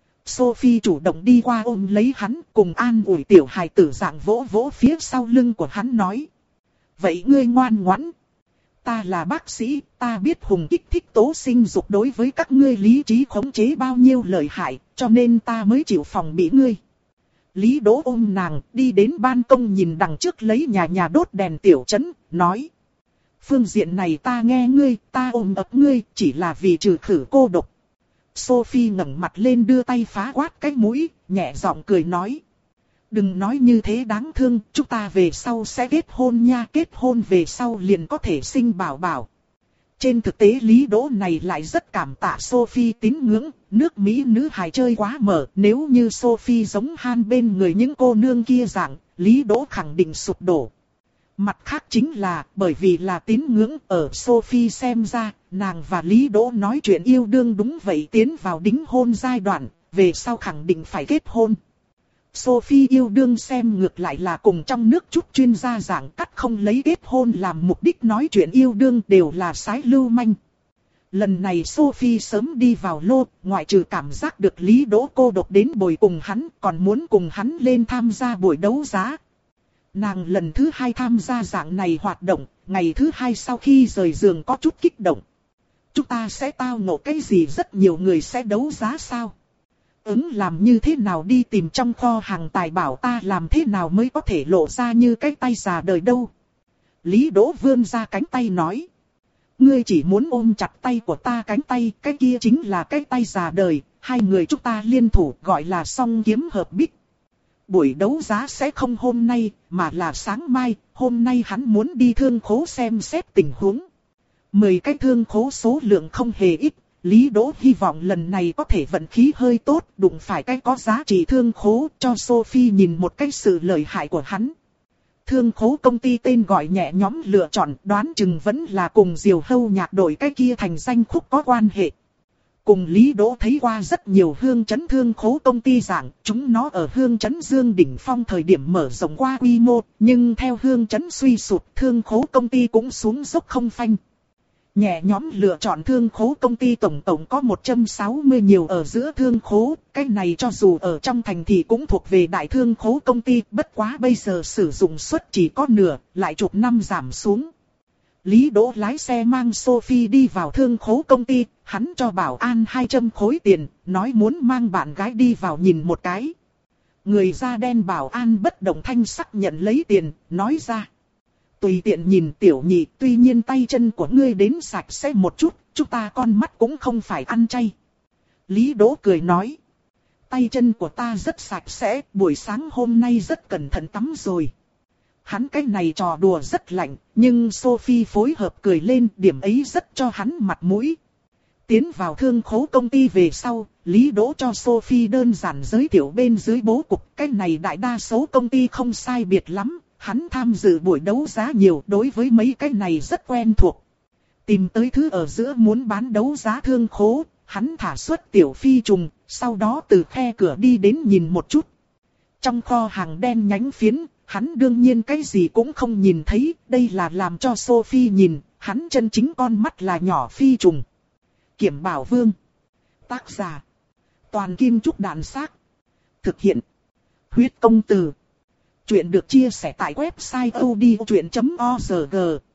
Sophie chủ động đi qua ôm lấy hắn, cùng an ủi tiểu hài tử dạng vỗ vỗ phía sau lưng của hắn nói. Vậy ngươi ngoan ngoãn. Ta là bác sĩ, ta biết hùng kích thích tố sinh dục đối với các ngươi lý trí khống chế bao nhiêu lợi hại, cho nên ta mới chịu phòng bị ngươi. Lý Đỗ ôm nàng, đi đến ban công nhìn đằng trước lấy nhà nhà đốt đèn tiểu trấn, nói. Phương diện này ta nghe ngươi, ta ôm ấp ngươi, chỉ là vì trừ khử cô độc. Sophie ngẩng mặt lên đưa tay phá quát cái mũi, nhẹ giọng cười nói. Đừng nói như thế đáng thương, chúng ta về sau sẽ kết hôn nha, kết hôn về sau liền có thể sinh bảo bảo. Trên thực tế Lý Đỗ này lại rất cảm tạ Sophie tín ngưỡng, nước Mỹ nữ hài chơi quá mở, nếu như Sophie giống Han bên người những cô nương kia dạng, Lý Đỗ khẳng định sụp đổ. Mặt khác chính là, bởi vì là tín ngưỡng, ở Sophie xem ra, nàng và Lý Đỗ nói chuyện yêu đương đúng vậy tiến vào đính hôn giai đoạn, về sau khẳng định phải kết hôn. Sophie yêu đương xem ngược lại là cùng trong nước chút chuyên gia giảng cắt không lấy kết hôn làm mục đích nói chuyện yêu đương đều là sái lưu manh. Lần này Sophie sớm đi vào lô, ngoại trừ cảm giác được Lý Đỗ cô độc đến bồi cùng hắn, còn muốn cùng hắn lên tham gia buổi đấu giá. Nàng lần thứ hai tham gia dạng này hoạt động, ngày thứ hai sau khi rời giường có chút kích động. Chúng ta sẽ tao ngộ cái gì, rất nhiều người sẽ đấu giá sao? Ứng làm như thế nào đi tìm trong kho hàng tài bảo, ta làm thế nào mới có thể lộ ra như cái tay già đời đâu? Lý Đỗ vươn ra cánh tay nói. Ngươi chỉ muốn ôm chặt tay của ta cánh tay, cái kia chính là cái tay già đời, hai người chúng ta liên thủ gọi là song kiếm hợp bích. Buổi đấu giá sẽ không hôm nay, mà là sáng mai, hôm nay hắn muốn đi thương khố xem xét tình huống. Mười cái thương khố số lượng không hề ít, Lý Đỗ hy vọng lần này có thể vận khí hơi tốt, đụng phải cái có giá trị thương khố, cho Sophie nhìn một cái sự lợi hại của hắn. Thương khố công ty tên gọi nhẹ nhóm lựa chọn, đoán chừng vẫn là cùng Diều Hâu nhạc đội cái kia thành danh khúc có quan hệ. Cùng Lý Đỗ thấy qua rất nhiều hương chấn thương khố công ty dạng, chúng nó ở hương chấn Dương đỉnh phong thời điểm mở rộng qua quy mô, nhưng theo hương chấn suy sụp, thương khố công ty cũng xuống dốc không phanh. Nhẹ nhóm lựa chọn thương khố công ty tổng tổng có một trăm sáu mươi nhiều ở giữa thương khố, cái này cho dù ở trong thành thì cũng thuộc về đại thương khố công ty, bất quá bây giờ sử dụng suất chỉ có nửa, lại chục năm giảm xuống. Lý Đỗ lái xe mang Sophie đi vào thương khố công ty, hắn cho bảo an hai trăm khối tiền, nói muốn mang bạn gái đi vào nhìn một cái. Người da đen bảo an bất động thanh sắc nhận lấy tiền, nói ra. Tùy tiện nhìn tiểu nhị, tuy nhiên tay chân của ngươi đến sạch sẽ một chút, chúng ta con mắt cũng không phải ăn chay. Lý Đỗ cười nói. Tay chân của ta rất sạch sẽ, buổi sáng hôm nay rất cẩn thận tắm rồi. Hắn cái này trò đùa rất lạnh, nhưng Sophie phối hợp cười lên, điểm ấy rất cho hắn mặt mũi. Tiến vào thương khố công ty về sau, Lý Đỗ cho Sophie đơn giản giới thiệu bên dưới bố cục, cái này đại đa số công ty không sai biệt lắm. Hắn tham dự buổi đấu giá nhiều, đối với mấy cái này rất quen thuộc. Tìm tới thứ ở giữa muốn bán đấu giá thương khố, hắn thả xuất tiểu phi trùng, sau đó từ khe cửa đi đến nhìn một chút. Trong kho hàng đen nhánh phiến, hắn đương nhiên cái gì cũng không nhìn thấy, đây là làm cho Sophie nhìn, hắn chân chính con mắt là nhỏ phi trùng. Kiểm Bảo Vương. Tác giả. Toàn Kim Trúc Đàn Xác. Thực hiện. Huyết Công Từ. Chuyện được chia sẻ tại website odchuyện chấm org.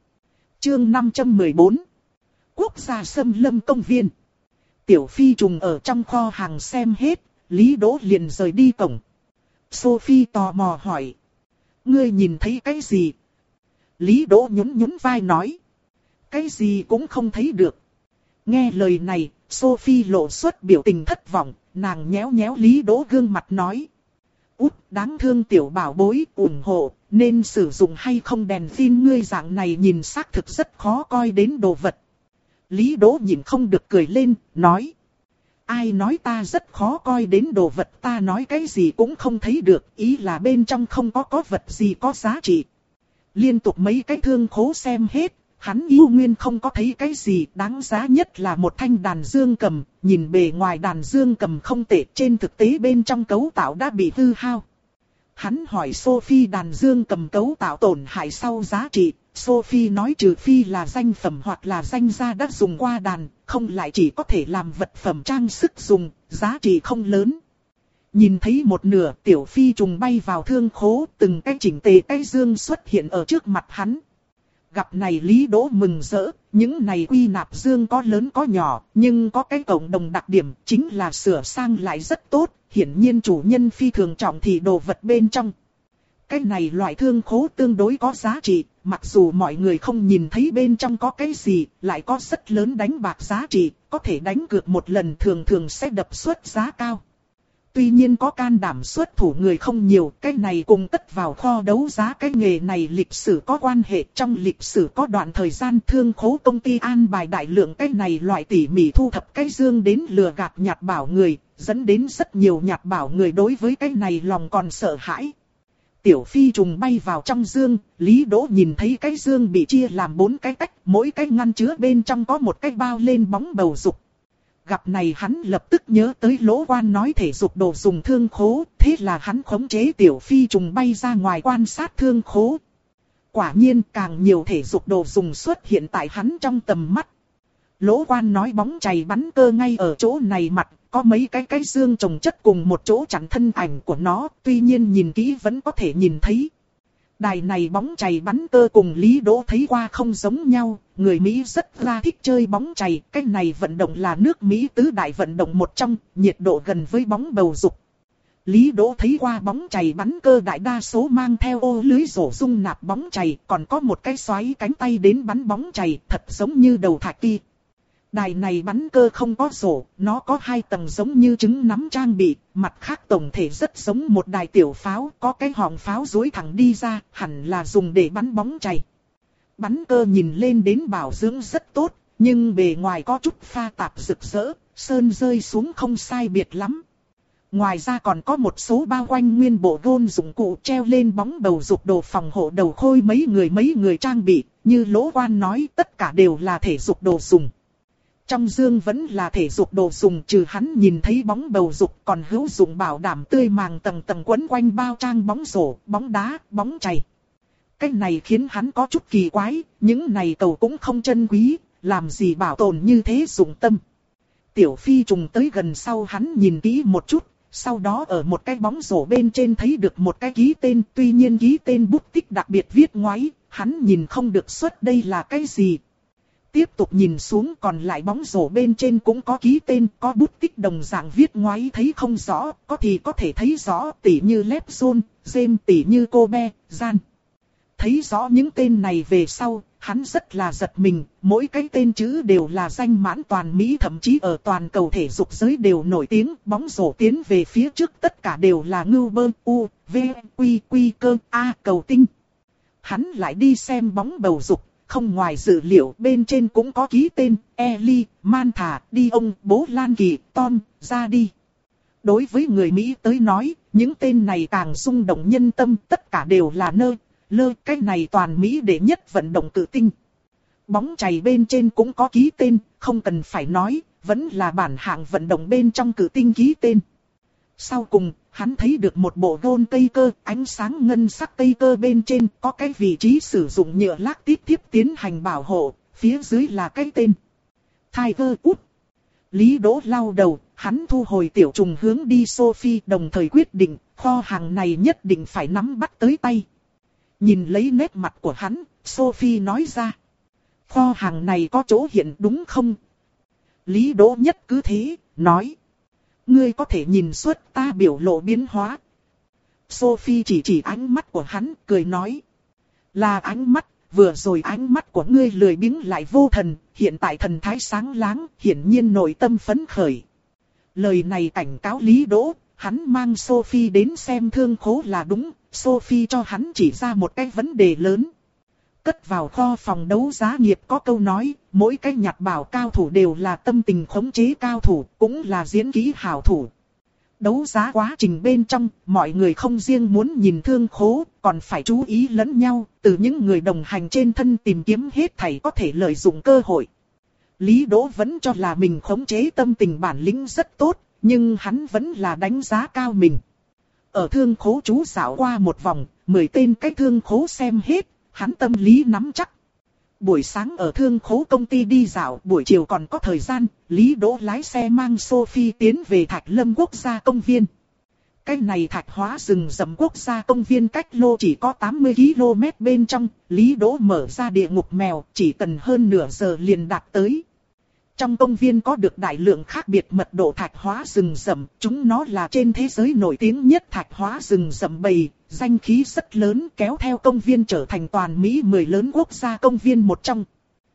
Chương năm trăm mười bốn. Quốc gia xâm lâm công viên. Tiểu phi trùng ở trong kho hàng xem hết, Lý Đỗ liền rời đi cổng. Sophie tò mò hỏi. Ngươi nhìn thấy cái gì? Lý Đỗ nhún nhún vai nói. Cái gì cũng không thấy được. Nghe lời này, Sophie lộ xuất biểu tình thất vọng, nàng nhéo nhéo Lý Đỗ gương mặt nói. Út, đáng thương tiểu bảo bối, ủng hộ, nên sử dụng hay không đèn pin ngươi dạng này nhìn xác thực rất khó coi đến đồ vật. Lý Đỗ nhìn không được cười lên, nói. Ai nói ta rất khó coi đến đồ vật, ta nói cái gì cũng không thấy được, ý là bên trong không có có vật gì có giá trị. Liên tục mấy cái thương khố xem hết, hắn yêu nguyên không có thấy cái gì, đáng giá nhất là một thanh đàn dương cầm, nhìn bề ngoài đàn dương cầm không tệ, trên thực tế bên trong cấu tạo đã bị hư hao. Hắn hỏi Sophie đàn dương cầm cấu tạo tổn hại sau giá trị, Sophie nói trừ phi là danh phẩm hoặc là danh gia đã dùng qua đàn, không lại chỉ có thể làm vật phẩm trang sức dùng, giá trị không lớn. Nhìn thấy một nửa tiểu phi trùng bay vào thương khố, từng cái chỉnh tề cái dương xuất hiện ở trước mặt hắn. Gặp này Lý Đỗ mừng rỡ, những này quy nạp dương có lớn có nhỏ, nhưng có cái cộng đồng đặc điểm chính là sửa sang lại rất tốt, hiển nhiên chủ nhân phi thường trọng thị đồ vật bên trong. Cái này loại thương khố tương đối có giá trị, mặc dù mọi người không nhìn thấy bên trong có cái gì, lại có rất lớn đánh bạc giá trị, có thể đánh cược một lần thường thường sẽ đập xuất giá cao. Tuy nhiên có can đảm xuất thủ người không nhiều, cái này cùng tất vào kho đấu giá cái nghề này lịch sử có quan hệ. Trong lịch sử có đoạn thời gian thương khố công ty an bài đại lượng cái này loại tỉ mỉ thu thập cái dương đến lừa gạt nhặt bảo người, dẫn đến rất nhiều nhặt bảo người đối với cái này lòng còn sợ hãi. Tiểu phi trùng bay vào trong dương, Lý Đỗ nhìn thấy cái dương bị chia làm bốn cái tách, mỗi cái ngăn chứa bên trong có một cái bao lên bóng bầu dục. Gặp này hắn lập tức nhớ tới Lỗ Quan nói thể dục đồ dùng thương khố, thế là hắn khống chế tiểu phi trùng bay ra ngoài quan sát thương khố. Quả nhiên càng nhiều thể dục đồ dùng xuất hiện tại hắn trong tầm mắt. Lỗ Quan nói bóng chày bắn cơ ngay ở chỗ này mặt, có mấy cái cái dương chồng chất cùng một chỗ chặn thân ảnh của nó, tuy nhiên nhìn kỹ vẫn có thể nhìn thấy. Đài này bóng chày bắn cơ cùng Lý Đỗ thấy qua không giống nhau, người Mỹ rất là thích chơi bóng chày, cái này vận động là nước Mỹ tứ đại vận động một trong, nhiệt độ gần với bóng bầu dục. Lý Đỗ thấy qua bóng chày bắn cơ đại đa số mang theo ô lưới rổ dung nạp bóng chày, còn có một cái xoáy cánh tay đến bắn bóng chày, thật giống như đầu thạch kỳ. Đài này bắn cơ không có rổ, nó có hai tầng giống như trứng nắm trang bị, mặt khác tổng thể rất giống một đài tiểu pháo, có cái họng pháo duỗi thẳng đi ra, hẳn là dùng để bắn bóng chày. Bắn cơ nhìn lên đến bảo dưỡng rất tốt, nhưng bề ngoài có chút pha tạp rực rỡ, sơn rơi xuống không sai biệt lắm. Ngoài ra còn có một số bao quanh nguyên bộ gôn dụng cụ treo lên bóng bầu dục đồ phòng hộ đầu khôi mấy người mấy người trang bị, như Lỗ Quan nói tất cả đều là thể dục đồ dùng. Trong dương vẫn là thể dục đồ dùng, trừ hắn nhìn thấy bóng bầu dục còn hữu dụng bảo đảm tươi màng tầng tầng quấn quanh bao trang bóng rổ, bóng đá, bóng chày. Cái này khiến hắn có chút kỳ quái, những này cầu cũng không chân quý, làm gì bảo tồn như thế dụng tâm. Tiểu phi trùng tới gần sau hắn nhìn kỹ một chút, sau đó ở một cái bóng rổ bên trên thấy được một cái ký tên, tuy nhiên ký tên bút tích đặc biệt viết ngoáy, hắn nhìn không được xuất đây là cái gì. Tiếp tục nhìn xuống còn lại bóng rổ bên trên cũng có ký tên, có bút tích đồng dạng viết ngoáy thấy không rõ, có thì có thể thấy rõ, tỉ như Lepson, James, tỉ như Kobe, Gian. Thấy rõ những tên này về sau, hắn rất là giật mình, mỗi cái tên chữ đều là danh mãn toàn Mỹ, thậm chí ở toàn cầu thể dục giới đều nổi tiếng, bóng rổ tiến về phía trước tất cả đều là ngưu bơ, u, v, quy, quy cơ, a, cầu tinh. Hắn lại đi xem bóng bầu dục. Không ngoài dữ liệu bên trên cũng có ký tên, Eli, Mantha, đi ông, bố Lan Kỳ, Tom, ra đi. Đối với người Mỹ tới nói, những tên này càng rung động nhân tâm, tất cả đều là nơ, lơ, cái này toàn Mỹ đệ nhất vận động cự tinh. Bóng chày bên trên cũng có ký tên, không cần phải nói, vẫn là bản hạng vận động bên trong cự tinh ký tên. Sau cùng, hắn thấy được một bộ gôn cây cơ, ánh sáng ngân sắc cây cơ bên trên có cái vị trí sử dụng nhựa lác tiếp tiếp tiến hành bảo hộ, phía dưới là cái tên. Tiger Woods. Lý Đỗ lau đầu, hắn thu hồi tiểu trùng hướng đi Sophie, đồng thời quyết định, kho hàng này nhất định phải nắm bắt tới tay. Nhìn lấy nét mặt của hắn, Sophie nói ra. Kho hàng này có chỗ hiện đúng không? Lý Đỗ nhất cứ thế, nói. Ngươi có thể nhìn xuất ta biểu lộ biến hóa. Sophie chỉ chỉ ánh mắt của hắn, cười nói. Là ánh mắt, vừa rồi ánh mắt của ngươi lười biếng lại vô thần, hiện tại thần thái sáng láng, hiển nhiên nội tâm phấn khởi. Lời này cảnh cáo Lý Đỗ, hắn mang Sophie đến xem thương khố là đúng, Sophie cho hắn chỉ ra một cái vấn đề lớn. Cất vào kho phòng đấu giá nghiệp có câu nói, mỗi cái nhặt bảo cao thủ đều là tâm tình khống chế cao thủ, cũng là diễn kỹ hảo thủ. Đấu giá quá trình bên trong, mọi người không riêng muốn nhìn thương khố, còn phải chú ý lẫn nhau, từ những người đồng hành trên thân tìm kiếm hết thảy có thể lợi dụng cơ hội. Lý Đỗ vẫn cho là mình khống chế tâm tình bản lĩnh rất tốt, nhưng hắn vẫn là đánh giá cao mình. Ở thương khố chú dạo qua một vòng, mười tên cái thương khố xem hết, hắn tâm lý nắm chắc. Buổi sáng ở thương khố công ty đi dạo, buổi chiều còn có thời gian, Lý Đỗ lái xe mang Sophie tiến về Thạch Lâm Quốc gia công viên. Cái này Thạch Hóa rừng rậm quốc gia công viên cách lô chỉ có tám mươi ki lô mét bên trong, Lý Đỗ mở ra địa ngục mèo, chỉ cần hơn nửa giờ liền đạt tới. Trong công viên có được đại lượng khác biệt mật độ thạch hóa rừng rậm, chúng nó là trên thế giới nổi tiếng nhất thạch hóa rừng rậm bầy, danh khí rất lớn kéo theo công viên trở thành toàn Mỹ mười lớn quốc gia công viên một trong.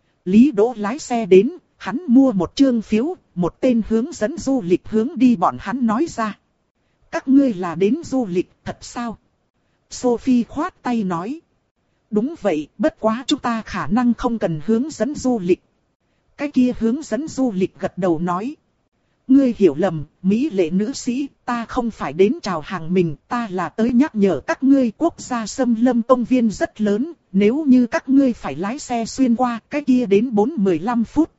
Lý Đỗ lái xe đến, hắn mua một trương phiếu, một tên hướng dẫn du lịch hướng đi bọn hắn nói ra. Các ngươi là đến du lịch thật sao? Sophie khoát tay nói. Đúng vậy, bất quá chúng ta khả năng không cần hướng dẫn du lịch. Cái kia hướng dẫn du lịch gật đầu nói. Ngươi hiểu lầm, Mỹ lệ nữ sĩ, ta không phải đến chào hàng mình, ta là tới nhắc nhở các ngươi quốc gia xâm lâm công viên rất lớn, nếu như các ngươi phải lái xe xuyên qua, cái kia đến bốn đến mười lăm phút.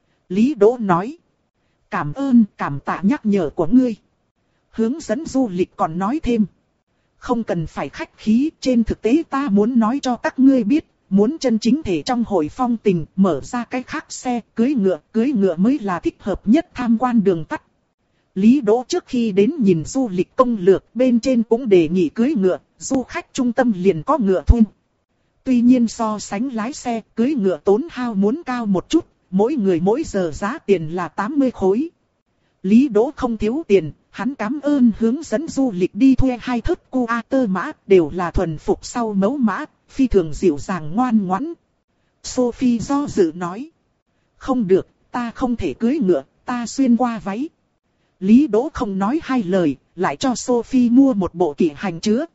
Lý Đỗ nói. Cảm ơn, cảm tạ nhắc nhở của ngươi. Hướng dẫn du lịch còn nói thêm. Không cần phải khách khí, trên thực tế ta muốn nói cho các ngươi biết. Muốn chân chính thể trong hội phong tình, mở ra cái khác xe, cưới ngựa, cưới ngựa mới là thích hợp nhất tham quan đường tắt. Lý Đỗ trước khi đến nhìn du lịch công lược, bên trên cũng đề nghị cưới ngựa, du khách trung tâm liền có ngựa thuê. Tuy nhiên so sánh lái xe, cưới ngựa tốn hao muốn cao một chút, mỗi người mỗi giờ giá tiền là tám mươi khối. Lý Đỗ không thiếu tiền, hắn cảm ơn hướng dẫn du lịch đi thuê hai thớt cu a tơ mã, đều là thuần phục sau mẫu mã, phi thường dịu dàng ngoan ngoãn. Sophie do dự nói. Không được, ta không thể cưới ngựa, ta xuyên qua váy. Lý Đỗ không nói hai lời, lại cho Sophie mua một bộ kỵ hành chứa.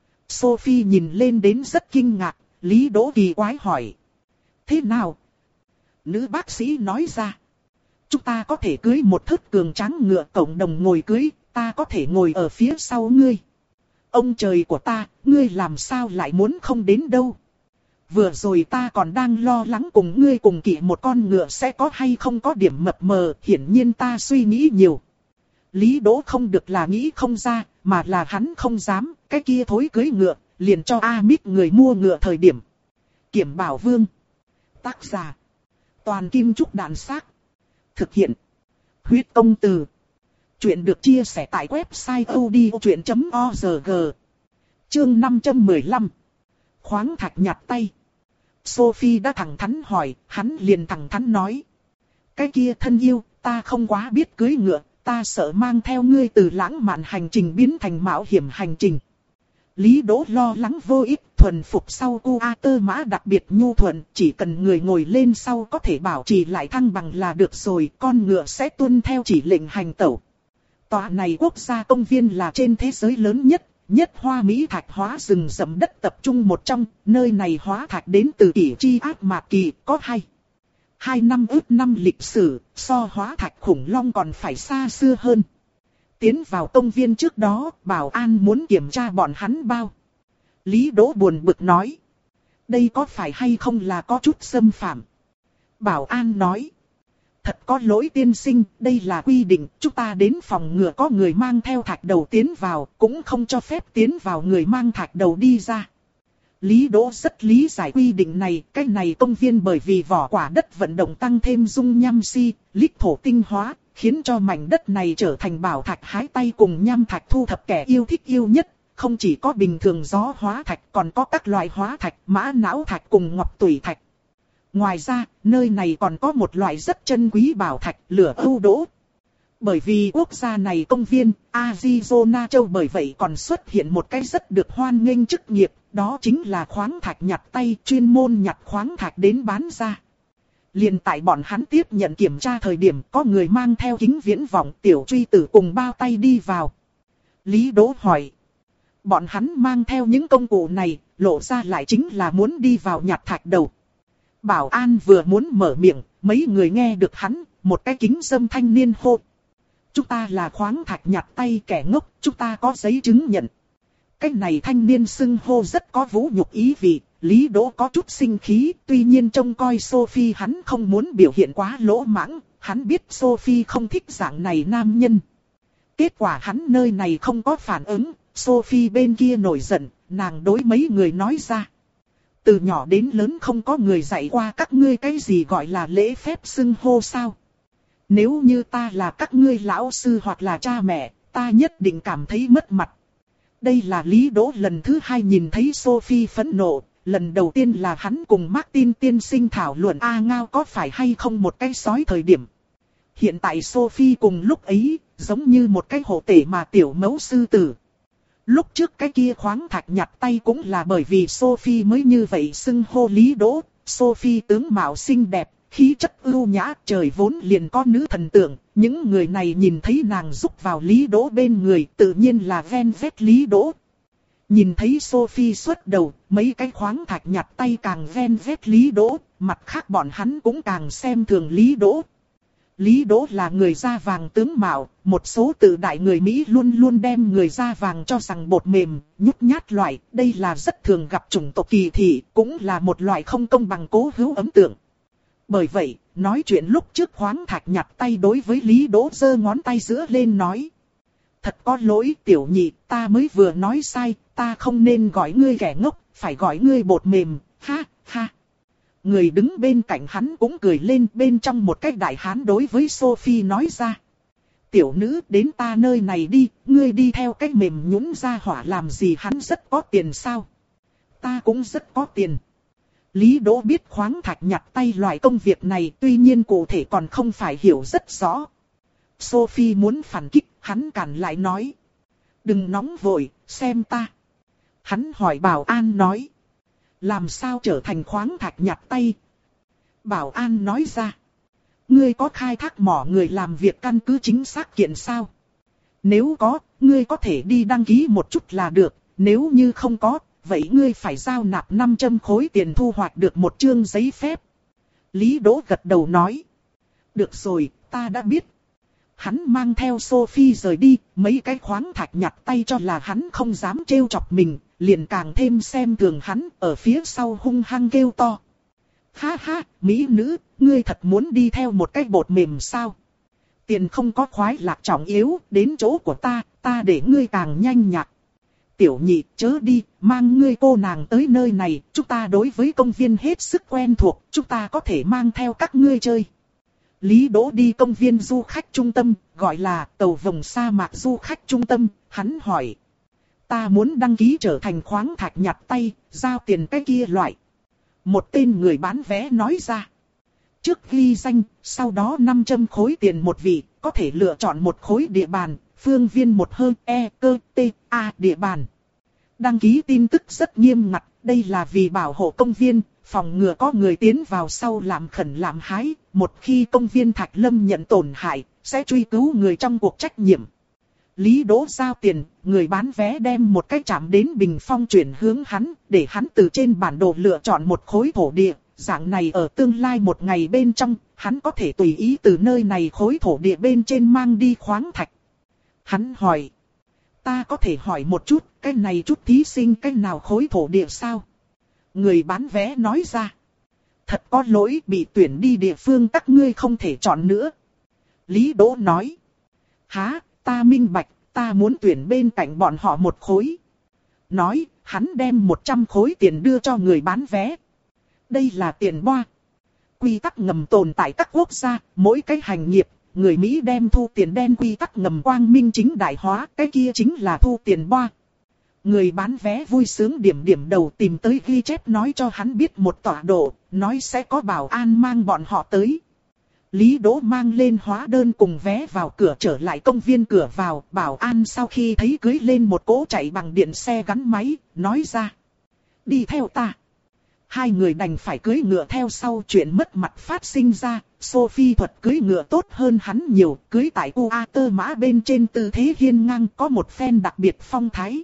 Sophie nhìn lên đến rất kinh ngạc, Lý Đỗ kỳ quái hỏi. Thế nào? Nữ bác sĩ nói ra. Chúng ta có thể cưới một thớt cường tráng ngựa cộng đồng ngồi cưới, ta có thể ngồi ở phía sau ngươi. Ông trời của ta, ngươi làm sao lại muốn không đến đâu? Vừa rồi ta còn đang lo lắng cùng ngươi cùng kỵ một con ngựa sẽ có hay không có điểm mập mờ, hiển nhiên ta suy nghĩ nhiều. Lý Đỗ không được là nghĩ không ra, mà là hắn không dám, cái kia thối cưới ngựa, liền cho A Mít người mua ngựa thời điểm. Kiểm Bảo Vương. Tác giả. Toàn Kim Trúc Đàn Xác. Thực hiện. Huyết Công Từ. Chuyện được chia sẻ tại website odchuyện chấm org. Chương năm trăm mười lăm. Khoáng thạch nhặt tay. Sophie đã thẳng thắn hỏi, hắn liền thẳng thắn nói. Cái kia thân yêu, ta không quá biết cưới ngựa, ta sợ mang theo ngươi từ lãng mạn hành trình biến thành mạo hiểm hành trình. Lý Đỗ lo lắng vô ích, thuần phục sau cu a tơ mã đặc biệt nhu thuận, chỉ cần người ngồi lên sau có thể bảo trì lại thăng bằng là được rồi, con ngựa sẽ tuân theo chỉ lệnh hành tẩu. Tòa này quốc gia công viên là trên thế giới lớn nhất, nhất Hoa Mỹ thạch hóa rừng rậm đất tập trung một trong, nơi này hóa thạch đến từ kỷ chi ác mạc kỳ, có hai. Hai năm ước năm lịch sử, so hóa thạch khủng long còn phải xa xưa hơn. Tiến vào công viên trước đó, bảo an muốn kiểm tra bọn hắn bao. Lý Đỗ buồn bực nói. Đây có phải hay không là có chút xâm phạm? Bảo an nói. Thật có lỗi tiên sinh, đây là quy định, chúng ta đến phòng ngừa có người mang theo thạch đầu tiến vào, cũng không cho phép tiến vào người mang thạch đầu đi ra. Lý Đỗ rất lý giải quy định này, cái này công viên bởi vì vỏ quả đất vận động tăng thêm dung nham si, lít thổ tinh hóa, khiến cho mảnh đất này trở thành bảo thạch hái tay cùng nham thạch thu thập kẻ yêu thích yêu nhất. Không chỉ có bình thường gió hóa thạch, còn có các loại hóa thạch, mã não thạch cùng ngọc tủy thạch. Ngoài ra, nơi này còn có một loại rất chân quý bảo thạch, lửa ưu đỗ. Bởi vì quốc gia này công viên, Arizona châu bởi vậy còn xuất hiện một cái rất được hoan nghênh chức nghiệp, đó chính là khoáng thạch nhặt tay, chuyên môn nhặt khoáng thạch đến bán ra. Liền tại bọn hắn tiếp nhận kiểm tra thời điểm có người mang theo kính viễn vọng tiểu truy tử cùng bao tay đi vào. Lý Đỗ hỏi. Bọn hắn mang theo những công cụ này, lộ ra lại chính là muốn đi vào nhặt thạch đầu. Bảo an vừa muốn mở miệng, mấy người nghe được hắn, một cái kính dâm thanh niên hô. Chúng ta là khoáng thạch nhặt tay kẻ ngốc, chúng ta có giấy chứng nhận. Cái này thanh niên xưng hô rất có vũ nhục ý vị, Lý Đỗ có chút sinh khí, tuy nhiên trông coi Sophie hắn không muốn biểu hiện quá lỗ mãng, hắn biết Sophie không thích dạng này nam nhân. Kết quả hắn nơi này không có phản ứng, Sophie bên kia nổi giận, nàng đối mấy người nói ra. Từ nhỏ đến lớn không có người dạy qua các ngươi cái gì gọi là lễ phép xưng hô sao. Nếu như ta là các ngươi lão sư hoặc là cha mẹ, ta nhất định cảm thấy mất mặt. Đây là Lý Đỗ lần thứ hai nhìn thấy Sophie phẫn nộ, lần đầu tiên là hắn cùng Martin tiên sinh thảo luận A Ngao có phải hay không một cái sói thời điểm. Hiện tại Sophie cùng lúc ấy, giống như một cái hộ tể mà tiểu mẫu sư tử. Lúc trước cái kia khoáng thạch nhặt tay cũng là bởi vì Sophie mới như vậy xưng hô Lý Đỗ. Sophie tướng mạo xinh đẹp, khí chất ưu nhã, trời vốn liền có nữ thần tượng. Những người này nhìn thấy nàng giúp vào Lý Đỗ bên người, tự nhiên là ven vét Lý Đỗ. Nhìn thấy Sophie xuất đầu, mấy cái khoáng thạch nhặt tay càng ven vét Lý Đỗ, mặt khác bọn hắn cũng càng xem thường Lý Đỗ. Lý Đỗ là người da vàng tướng mạo, một số tự đại người Mỹ luôn luôn đem người da vàng cho rằng bột mềm, nhút nhát loại, đây là rất thường gặp chủng tộc kỳ thị, cũng là một loại không công bằng cố hữu ấn tượng. Bởi vậy, nói chuyện lúc trước khoáng thạch nhặt tay đối với Lý Đỗ giơ ngón tay giữa lên nói. Thật có lỗi tiểu nhị, ta mới vừa nói sai, ta không nên gọi ngươi kẻ ngốc, phải gọi ngươi bột mềm, ha, ha. Người đứng bên cạnh hắn cũng cười lên, bên trong một cái đại hán đối với Sophie nói ra. Tiểu nữ đến ta nơi này đi, ngươi đi theo cái mềm nhũn ra hỏa làm gì, hắn rất có tiền sao? Ta cũng rất có tiền. Lý Đỗ biết khoáng thạch nhặt tay loại công việc này, tuy nhiên cụ thể còn không phải hiểu rất rõ. Sophie muốn phản kích, hắn cản lại nói. Đừng nóng vội, xem ta. Hắn hỏi bảo an nói. Làm sao trở thành khoáng thạch nhặt tay? Bảo an nói ra. Ngươi có khai thác mỏ người làm việc căn cứ chính xác kiện sao? Nếu có, ngươi có thể đi đăng ký một chút là được. Nếu như không có, vậy ngươi phải giao nạp năm trăm khối tiền thu hoạch được một chương giấy phép. Lý Đỗ gật đầu nói. Được rồi, ta đã biết. Hắn mang theo Sophie rời đi, mấy cái khoáng thạch nhặt tay cho là hắn không dám trêu chọc mình, liền càng thêm xem thường hắn, ở phía sau hung hăng kêu to. Ha ha, mỹ nữ, ngươi thật muốn đi theo một cái bột mềm sao? Tiền không có khoái lạc trọng yếu, đến chỗ của ta, ta để ngươi càng nhanh nhạc. Tiểu nhị, chớ đi, mang ngươi cô nàng tới nơi này, chúng ta đối với công viên hết sức quen thuộc, chúng ta có thể mang theo các ngươi chơi. Lý Đỗ đi công viên du khách trung tâm, gọi là tàu vòng sa mạc du khách trung tâm, hắn hỏi. Ta muốn đăng ký trở thành khoáng thạch nhặt tay, giao tiền cái kia loại. Một tên người bán vé nói ra. Trước ghi danh, sau đó năm trăm khối tiền một vị, có thể lựa chọn một khối địa bàn, phương viên một hơn E, cơ, T, A địa bàn. Đăng ký tin tức rất nghiêm ngặt, đây là vì bảo hộ công viên, phòng ngừa có người tiến vào sau làm khẩn làm hái, một khi công viên Thạch Lâm nhận tổn hại, sẽ truy cứu người trong cuộc trách nhiệm. Lý Đỗ giao tiền, người bán vé đem một cái chạm đến bình phong chuyển hướng hắn, để hắn từ trên bản đồ lựa chọn một khối thổ địa, dạng này ở tương lai một ngày bên trong, hắn có thể tùy ý từ nơi này khối thổ địa bên trên mang đi khoáng thạch. Hắn hỏi, ta có thể hỏi một chút, cái này chút thí sinh cái nào khối thổ địa sao? Người bán vé nói ra, thật có lỗi, bị tuyển đi địa phương các ngươi không thể chọn nữa. Lý Đỗ nói, há, ta minh bạch, ta muốn tuyển bên cạnh bọn họ một khối. Nói, hắn đem một trăm khối tiền đưa cho người bán vé. Đây là tiền boa. Quy tắc ngầm tồn tại các quốc gia, mỗi cái hành nghiệp, người Mỹ đem thu tiền đen quy tắc ngầm quang minh chính đại hóa, cái kia chính là thu tiền boa. Người bán vé vui sướng điểm điểm đầu tìm tới ghi chép nói cho hắn biết một tọa độ, nói sẽ có bảo an mang bọn họ tới. Lý Đỗ mang lên hóa đơn cùng vé vào cửa trở lại công viên cửa vào, bảo an sau khi thấy cưới lên một cỗ chạy bằng điện xe gắn máy, nói ra. Đi theo ta. Hai người đành phải cưỡi ngựa theo sau. Chuyện mất mặt phát sinh ra, Sophie thuật cưỡi ngựa tốt hơn hắn nhiều, cưỡi tại cu a tơ mã bên trên tư thế hiên ngang, có một phen đặc biệt phong thái.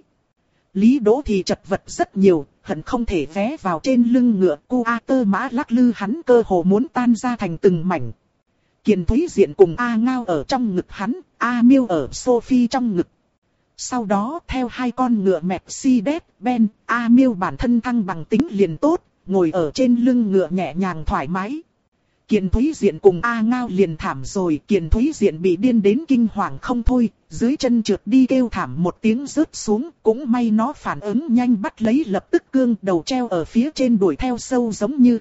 Lý Đỗ thì chật vật rất nhiều, hận không thể vé vào trên lưng ngựa, cu a tơ mã lắc lư hắn cơ hồ muốn tan ra thành từng mảnh. Kiền Thúy Diện cùng A Ngao ở trong ngực hắn, A Miêu ở Sophie trong ngực. Sau đó theo hai con ngựa Mercedes-Benz, A Miêu bản thân thăng bằng tính liền tốt, ngồi ở trên lưng ngựa nhẹ nhàng thoải mái. Kiền Thúy Diện cùng A Ngao liền thảm rồi, Kiền Thúy Diện bị điên đến kinh hoàng không thôi, dưới chân trượt đi kêu thảm một tiếng rớt xuống, cũng may nó phản ứng nhanh bắt lấy lập tức cương đầu treo ở phía trên đuổi theo sâu giống như.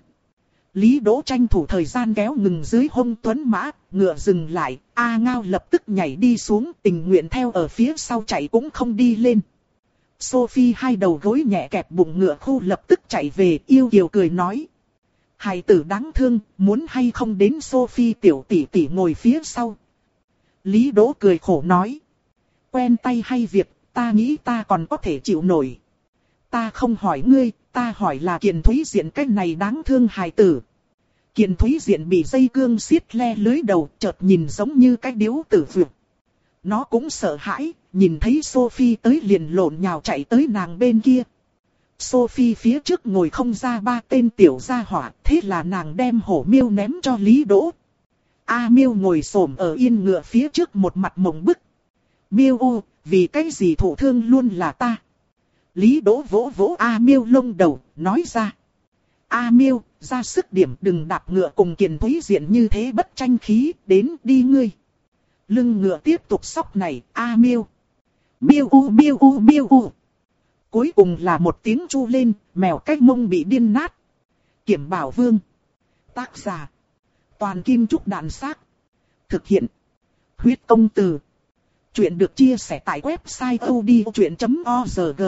Lý Đỗ tranh thủ thời gian kéo ngừng dưới hông tuấn mã, ngựa dừng lại, A Ngao lập tức nhảy đi xuống, tình nguyện theo ở phía sau chạy cũng không đi lên. Sophie hai đầu gối nhẹ kẹp bụng ngựa khu lập tức chạy về, yêu kiều cười nói. Hài tử đáng thương, muốn hay không đến Sophie tiểu tỷ tỷ ngồi phía sau. Lý Đỗ cười khổ nói. Quen tay hay việc, ta nghĩ ta còn có thể chịu nổi. Ta không hỏi ngươi, ta hỏi là Kiền Thúy Diện cái này đáng thương hài tử. Kiền Thúy Diện bị dây cương xiết le lưới đầu, chợt nhìn giống như cái điếu tử vượt. Nó cũng sợ hãi, nhìn thấy Sophie tới liền lộn nhào chạy tới nàng bên kia. Sophie phía trước ngồi không ra ba tên tiểu gia hỏa, thế là nàng đem hổ Miêu ném cho Lý Đỗ. A Miêu ngồi xổm ở yên ngựa phía trước một mặt mộng bức. Miêu ô, vì cái gì thổ thương luôn là ta. Lý Đỗ vỗ vỗ A Miêu lông đầu, nói ra. A Miêu, ra sức điểm, đừng đạp ngựa cùng Kiền Thúy Diện như thế bất tranh khí, đến đi ngươi. Lưng ngựa tiếp tục sóc này, A Miêu. Miêu u miêu u miêu u. Cuối cùng là một tiếng chu lên, mèo cái mông bị điên nát. Kiểm Bảo Vương. Tác giả. Toàn Kim Trúc Đàn Xác. Thực hiện. Huyết Công Từ. Chuyện được chia sẻ tại website odchuyện chấm org.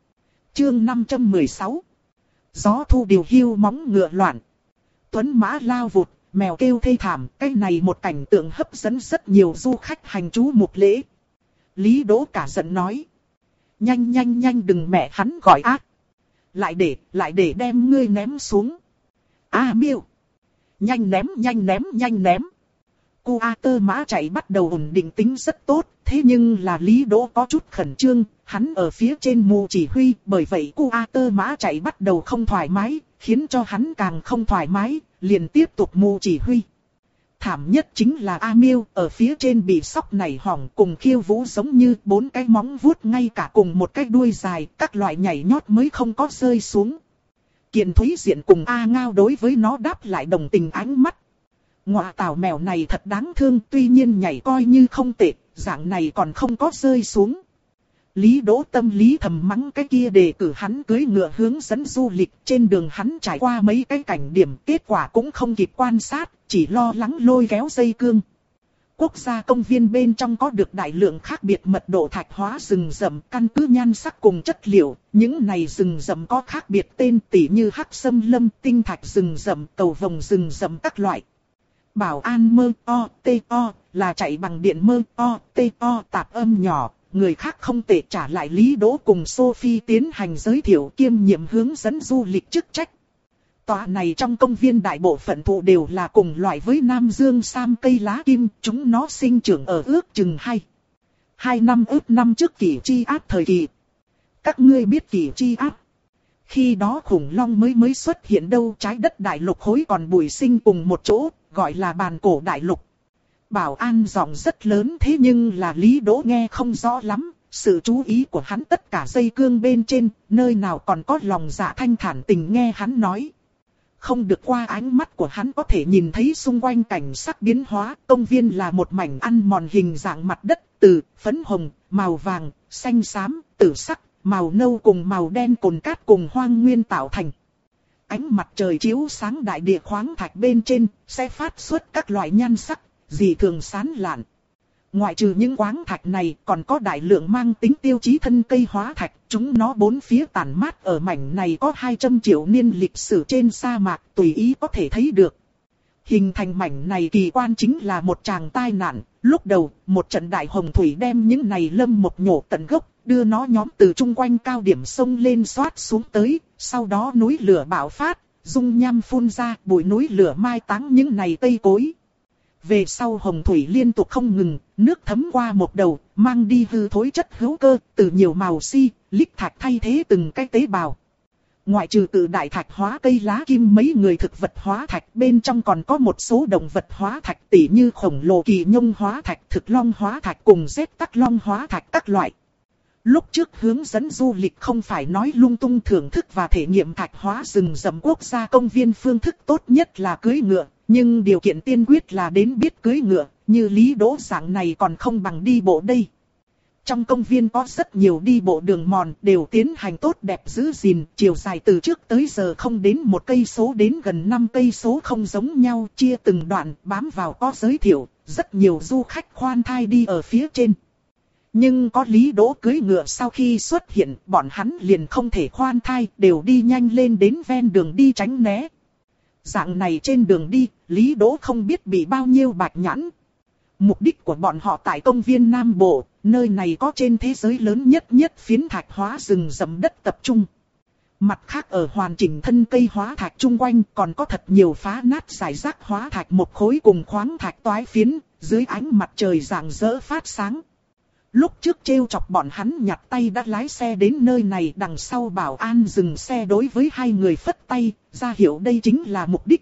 Chương năm trăm mười sáu. Gió thu điều hiu móng ngựa loạn. Tuấn mã lao vụt, mèo kêu thê thảm. Cái này một cảnh tượng hấp dẫn rất nhiều du khách hành trú mục lễ. Lý Đỗ cả giận nói. Nhanh nhanh nhanh đừng mẹ hắn gọi ác. Lại để, lại để đem ngươi ném xuống. A Miêu. Nhanh ném, nhanh ném, nhanh ném. Cu A tơ mã chạy bắt đầu ổn định tính rất tốt. Thế nhưng là Lý Đỗ có chút khẩn trương. Hắn ở phía trên mù chỉ huy. Bởi vậy Cu A tơ mã chạy bắt đầu không thoải mái. Khiến cho hắn càng không thoải mái. Liền tiếp tục mù chỉ huy. Thảm nhất chính là A Miêu, ở phía trên bị sóc nảy hỏng cùng khiêu vũ giống như bốn cái móng vuốt ngay cả cùng một cái đuôi dài, các loại nhảy nhót mới không có rơi xuống. Kiền Thúy Diện cùng A Ngao đối với nó đáp lại đồng tình ánh mắt. Ngọa tảo mèo này thật đáng thương, tuy nhiên nhảy coi như không tệ, dạng này còn không có rơi xuống. Lý Đỗ tâm lý thầm mắng cái kia đề cử hắn cưỡi ngựa hướng dẫn du lịch, trên đường hắn trải qua mấy cái cảnh điểm, kết quả cũng không kịp quan sát, chỉ lo lắng lôi kéo dây cương. Quốc gia công viên bên trong có được đại lượng khác biệt mật độ thạch hóa rừng rậm, căn cứ nhan sắc cùng chất liệu, những này rừng rậm có khác biệt tên tỉ như hắc sâm lâm, tinh thạch rừng rậm, cầu vồng rừng rậm các loại. Bảo an mơ o tê o là chạy bằng điện mơ o tê o tạp âm nhỏ. Người khác không thể trả lại Lý Đỗ cùng Sophie tiến hành giới thiệu kiêm nhiệm hướng dẫn du lịch chức trách. Tòa này trong công viên đại bộ phận thụ đều là cùng loại với Nam Dương Sam cây lá kim, chúng nó sinh trưởng ở ước chừng hai. Hai năm ước năm trước kỷ chi áp thời kỳ. Các ngươi biết kỷ chi áp. Khi đó khủng long mới mới xuất hiện đâu, trái đất đại lục khối còn bùi sinh cùng một chỗ, gọi là bàn cổ đại lục. Bảo an giọng rất lớn thế nhưng là Lý Đỗ nghe không rõ lắm, sự chú ý của hắn tất cả dây cương bên trên, nơi nào còn có lòng dạ thanh thản tình nghe hắn nói. Không được qua ánh mắt của hắn có thể nhìn thấy xung quanh cảnh sắc biến hóa, công viên là một mảnh ăn mòn hình dạng mặt đất, từ phấn hồng, màu vàng, xanh xám, tử sắc, màu nâu cùng màu đen cồn cát cùng hoang nguyên tạo thành. Ánh mặt trời chiếu sáng đại địa khoáng thạch bên trên, sẽ phát xuất các loại nhan sắc. Dị thường sán lạn. Ngoại trừ những khoáng thạch này còn có đại lượng mang tính tiêu chí thân cây hóa thạch. Chúng nó bốn phía tản mát ở mảnh này có hai trăm triệu niên lịch sử trên sa mạc tùy ý có thể thấy được. Hình thành mảnh này kỳ quan chính là một tràng tai nạn. Lúc đầu một trận đại hồng thủy đem những này lâm một nhổ tận gốc. Đưa nó nhóm từ chung quanh cao điểm sông lên xoát xuống tới. Sau đó núi lửa bạo phát. dung nham phun ra, bụi núi lửa mai táng những này cây cối. Về sau hồng thủy liên tục không ngừng, nước thấm qua một đầu, mang đi hư thối chất hữu cơ, từ nhiều màu xi, lích thạch thay thế từng cái tế bào. Ngoại trừ từ đại thạch hóa cây lá kim mấy người thực vật hóa thạch, bên trong còn có một số động vật hóa thạch tỉ như khổng lồ kỳ nhông hóa thạch, thực long hóa thạch cùng rết tắc long hóa thạch các loại. Lúc trước hướng dẫn du lịch không phải nói lung tung thưởng thức và thể nghiệm thạch hóa rừng rậm quốc gia công viên, phương thức tốt nhất là cưỡi ngựa, nhưng điều kiện tiên quyết là đến biết cưỡi ngựa, như Lý Đỗ dạng này còn không bằng đi bộ đây. Trong công viên có rất nhiều đi bộ đường mòn đều tiến hành tốt đẹp giữ gìn, chiều dài từ trước tới giờ không đến một cây số đến gần năm cây số không giống nhau, chia từng đoạn bám vào có giới thiệu, rất nhiều du khách khoan thai đi ở phía trên. Nhưng có Lý Đỗ cưỡi ngựa sau khi xuất hiện, bọn hắn liền không thể khoan thai, đều đi nhanh lên đến ven đường đi tránh né. Dạng này trên đường đi, Lý Đỗ không biết bị bao nhiêu bạch nhãn. Mục đích của bọn họ tại công viên Nam Bộ, nơi này có trên thế giới lớn nhất nhất phiến thạch hóa rừng rậm đất tập trung. Mặt khác ở hoàn chỉnh thân cây hóa thạch chung quanh còn có thật nhiều phá nát rải rác hóa thạch một khối cùng khoáng thạch toái phiến, dưới ánh mặt trời rạng rỡ phát sáng. Lúc trước trêu chọc bọn hắn nhặt tay đã lái xe đến nơi này, đằng sau bảo an dừng xe đối với hai người phất tay, ra hiệu đây chính là mục đích.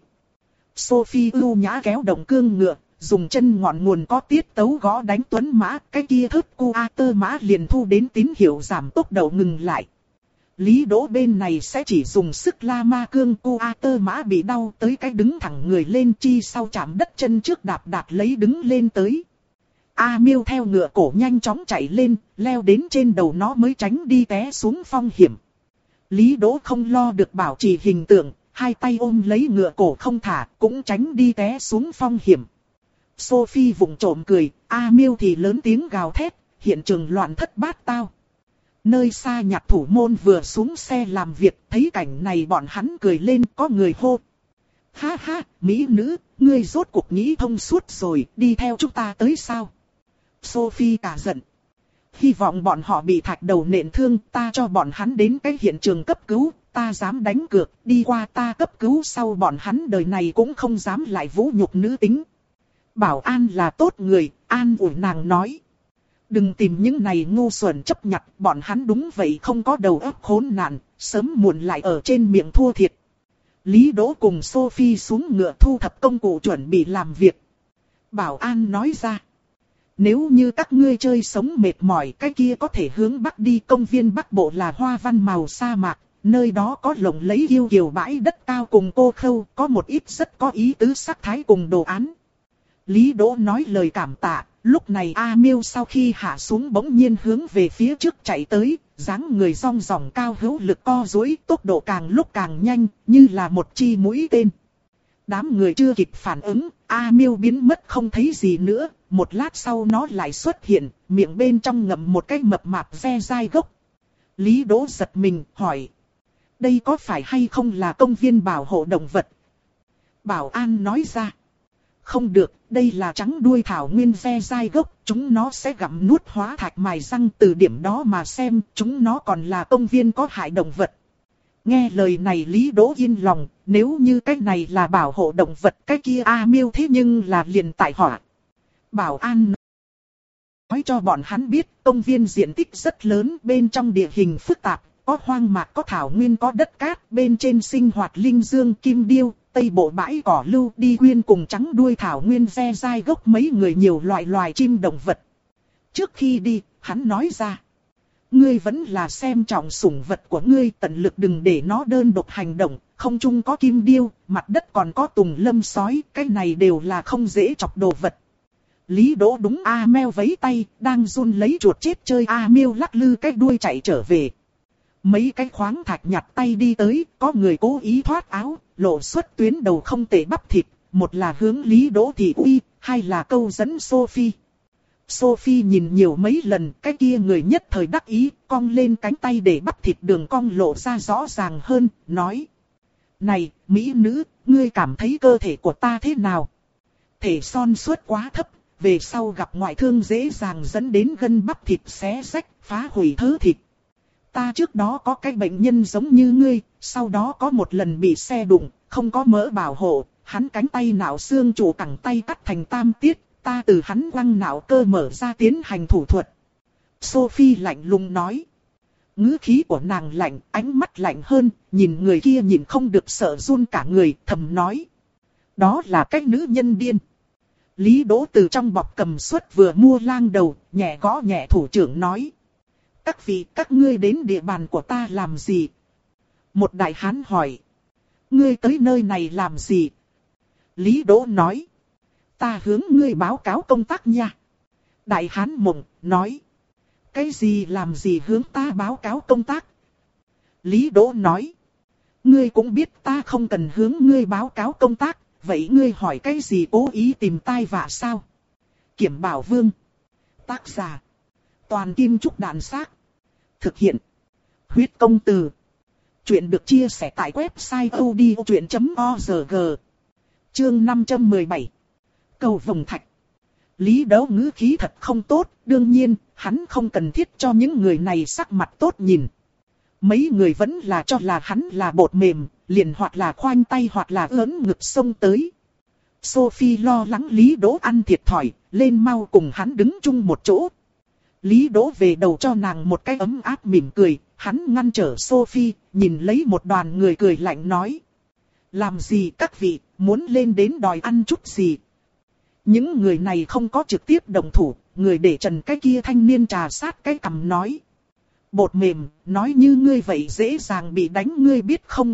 Sophie ưu nhã kéo động cương ngựa, dùng chân ngọn nguồn có tiết tấu gõ đánh tuấn mã, cái kia thớt cu a tơ mã liền thu đến tín hiệu giảm tốc độ ngừng lại. Lý Đỗ bên này sẽ chỉ dùng sức la ma cương, cu a tơ mã bị đau tới cái đứng thẳng người lên, chi sau chạm đất chân trước đạp đạp lấy đứng lên tới. A Miêu theo ngựa cổ nhanh chóng chạy lên, leo đến trên đầu nó mới tránh đi té xuống phong hiểm. Lý Đỗ không lo được bảo trì hình tượng, hai tay ôm lấy ngựa cổ không thả, cũng tránh đi té xuống phong hiểm. Sophie vụng trộm cười, A Miêu thì lớn tiếng gào thét, hiện trường loạn thất bát tao. Nơi xa nhạc thủ môn vừa xuống xe làm việc, thấy cảnh này bọn hắn cười lên, có người hô. Ha ha, mỹ nữ, ngươi rốt cuộc nghĩ thông suốt rồi, đi theo chúng ta tới sao? Sophie cả giận. Hy vọng bọn họ bị thạch đầu nện thương, ta cho bọn hắn đến cái hiện trường cấp cứu, ta dám đánh cược, đi qua ta cấp cứu sau bọn hắn đời này cũng không dám lại vũ nhục nữ tính. Bảo an là tốt người, an ủi nàng nói. Đừng tìm những này ngu xuẩn chấp nhặt, bọn hắn đúng vậy không có đầu óc khốn nạn, sớm muộn lại ở trên miệng thua thiệt. Lý Đỗ cùng Sophie xuống ngựa thu thập công cụ chuẩn bị làm việc. Bảo an nói ra. Nếu như các ngươi chơi sống mệt mỏi, cái kia có thể hướng bắc đi, công viên Bắc Bộ là hoa văn màu sa mạc, nơi đó có lộng lẫy yêu kiều bãi đất cao cùng cô khâu, có một ít rất có ý tứ sắc thái cùng đồ án. Lý Đỗ nói lời cảm tạ, lúc này A Miêu sau khi hạ xuống bỗng nhiên hướng về phía trước chạy tới, dáng người rong ròng cao hữu lực co duỗi, tốc độ càng lúc càng nhanh, như là một chi mũi tên. Đám người chưa kịp phản ứng, A Miêu biến mất không thấy gì nữa, một lát sau nó lại xuất hiện, miệng bên trong ngậm một cái mập mạp ve dai gốc. Lý Đỗ giật mình, hỏi. Đây có phải hay không là công viên bảo hộ động vật? Bảo an nói ra. Không được, đây là trắng đuôi thảo nguyên ve dai gốc, chúng nó sẽ gặm nuốt hóa thạch mài răng, từ điểm đó mà xem, chúng nó còn là công viên có hại động vật. Nghe lời này Lý Đỗ yên lòng, nếu như cái này là bảo hộ động vật, cái kia A Miêu thế nhưng là liền tại họa. Bảo an nói cho bọn hắn biết, công viên diện tích rất lớn, bên trong địa hình phức tạp, có hoang mạc, có thảo nguyên, có đất cát, bên trên sinh hoạt linh dương, kim điêu, tây bộ bãi cỏ lưu, đi quyên cùng trắng đuôi thảo nguyên ve dai gốc mấy người nhiều loại loài chim động vật. Trước khi đi, hắn nói ra. Ngươi vẫn là xem trọng sủng vật của ngươi, tận lực đừng để nó đơn độc hành động, không chung có kim điêu, mặt đất còn có tùng lâm sói, cái này đều là không dễ chọc đồ vật. Lý Đỗ đúng A Meo vẫy tay, đang run lấy chuột chết chơi, A Miêu lắc lư cái đuôi chạy trở về. Mấy cái khoáng thạch nhặt tay đi tới, có người cố ý thoát áo, lộ xuất tuyến đầu không tệ bắp thịt, một là hướng Lý Đỗ thị uy, hai là câu dẫn Sophie. Sophie nhìn nhiều mấy lần, cái kia người nhất thời đắc ý, cong lên cánh tay để bắp thịt đường cong lộ ra rõ ràng hơn, nói. Này, mỹ nữ, ngươi cảm thấy cơ thể của ta thế nào? Thể son suất quá thấp, về sau gặp ngoại thương dễ dàng dẫn đến gân bắp thịt xé rách, phá hủy thớ thịt. ta trước đó có cái bệnh nhân giống như ngươi, sau đó có một lần bị xe đụng, không có mỡ bảo hộ, hắn cánh tay nạo xương trụ cẳng tay cắt thành tam tiết, ta từ hắn quăng nạo cơ mở ra tiến hành thủ thuật. Sophie lạnh lùng nói. Ngữ khí của nàng lạnh, ánh mắt lạnh hơn, nhìn người kia nhìn không được sợ run cả người, thầm nói. Đó là cái nữ nhân điên. Lý Đỗ từ trong bọc cầm suất vừa mua lang đầu, nhẹ gõ nhẹ thủ trưởng nói. Các vị, các ngươi đến địa bàn của ta làm gì? Một đại hán hỏi. Ngươi tới nơi này làm gì? Lý Đỗ nói. Ta hướng ngươi báo cáo công tác nha. Đại hán mộng, nói. Cái gì làm gì hướng ta báo cáo công tác? Lý Đỗ nói. Ngươi cũng biết ta không cần hướng ngươi báo cáo công tác, vậy ngươi hỏi cái gì cố ý tìm tai vạ sao? Kiểm Bảo Vương. Tác giả. Toàn Kim Trúc Đàn Xác. Thực hiện. Huyết Công Từ. Chuyện được chia sẻ tại website odchuyện chấm org. Chương năm trăm mười bảy. Cầu Vồng Thạch. Lý Đỗ ngữ khí thật không tốt, đương nhiên, hắn không cần thiết cho những người này sắc mặt tốt nhìn. Mấy người vẫn là cho là hắn là bột mềm, liền hoặc là khoanh tay hoặc là ớn ngực xông tới. Sophie lo lắng Lý Đỗ ăn thiệt thòi, lên mau cùng hắn đứng chung một chỗ. Lý Đỗ về đầu cho nàng một cái ấm áp mỉm cười, hắn ngăn trở Sophie, nhìn lấy một đoàn người cười lạnh nói. Làm gì các vị, muốn lên đến đòi ăn chút gì? Những người này không có trực tiếp động thủ, người để trần cái kia thanh niên trà sát cái cằm nói. Bột mềm, nói như ngươi vậy dễ dàng bị đánh ngươi biết không?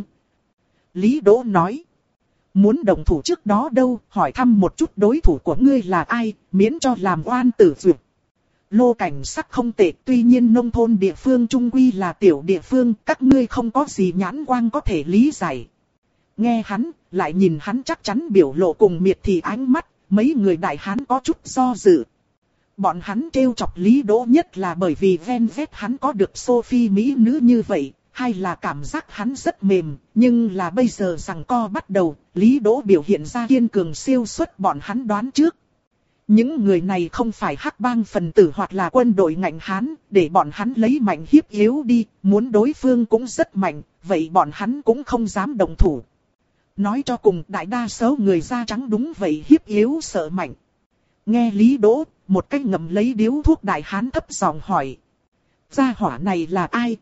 Lý Đỗ nói. Muốn động thủ trước đó đâu, hỏi thăm một chút đối thủ của ngươi là ai, miễn cho làm oan tử duyệt. Lô cảnh sắc không tệ, tuy nhiên nông thôn địa phương trung quy là tiểu địa phương, các ngươi không có gì nhãn quang có thể lý giải. Nghe hắn, lại nhìn hắn chắc chắn biểu lộ cùng miệt thị ánh mắt, mấy người đại hán có chút do dự. Bọn hắn trêu chọc Lý Đỗ nhất là bởi vì ven vét hắn có được Sophie mỹ nữ như vậy, hay là cảm giác hắn rất mềm, nhưng là bây giờ giằng co bắt đầu, Lý Đỗ biểu hiện ra kiên cường siêu xuất bọn hắn đoán trước. Những người này không phải hắc bang phần tử hoặc là quân đội ngạnh hán, để bọn hắn lấy mạnh hiếp yếu đi, muốn đối phương cũng rất mạnh, vậy bọn hắn cũng không dám động thủ. Nói cho cùng đại đa số người da trắng đúng vậy hiếp yếu sợ mạnh. Nghe Lý Đỗ, một cái ngậm lấy điếu thuốc đại hán thấp giọng hỏi. Gia hỏa này là ai?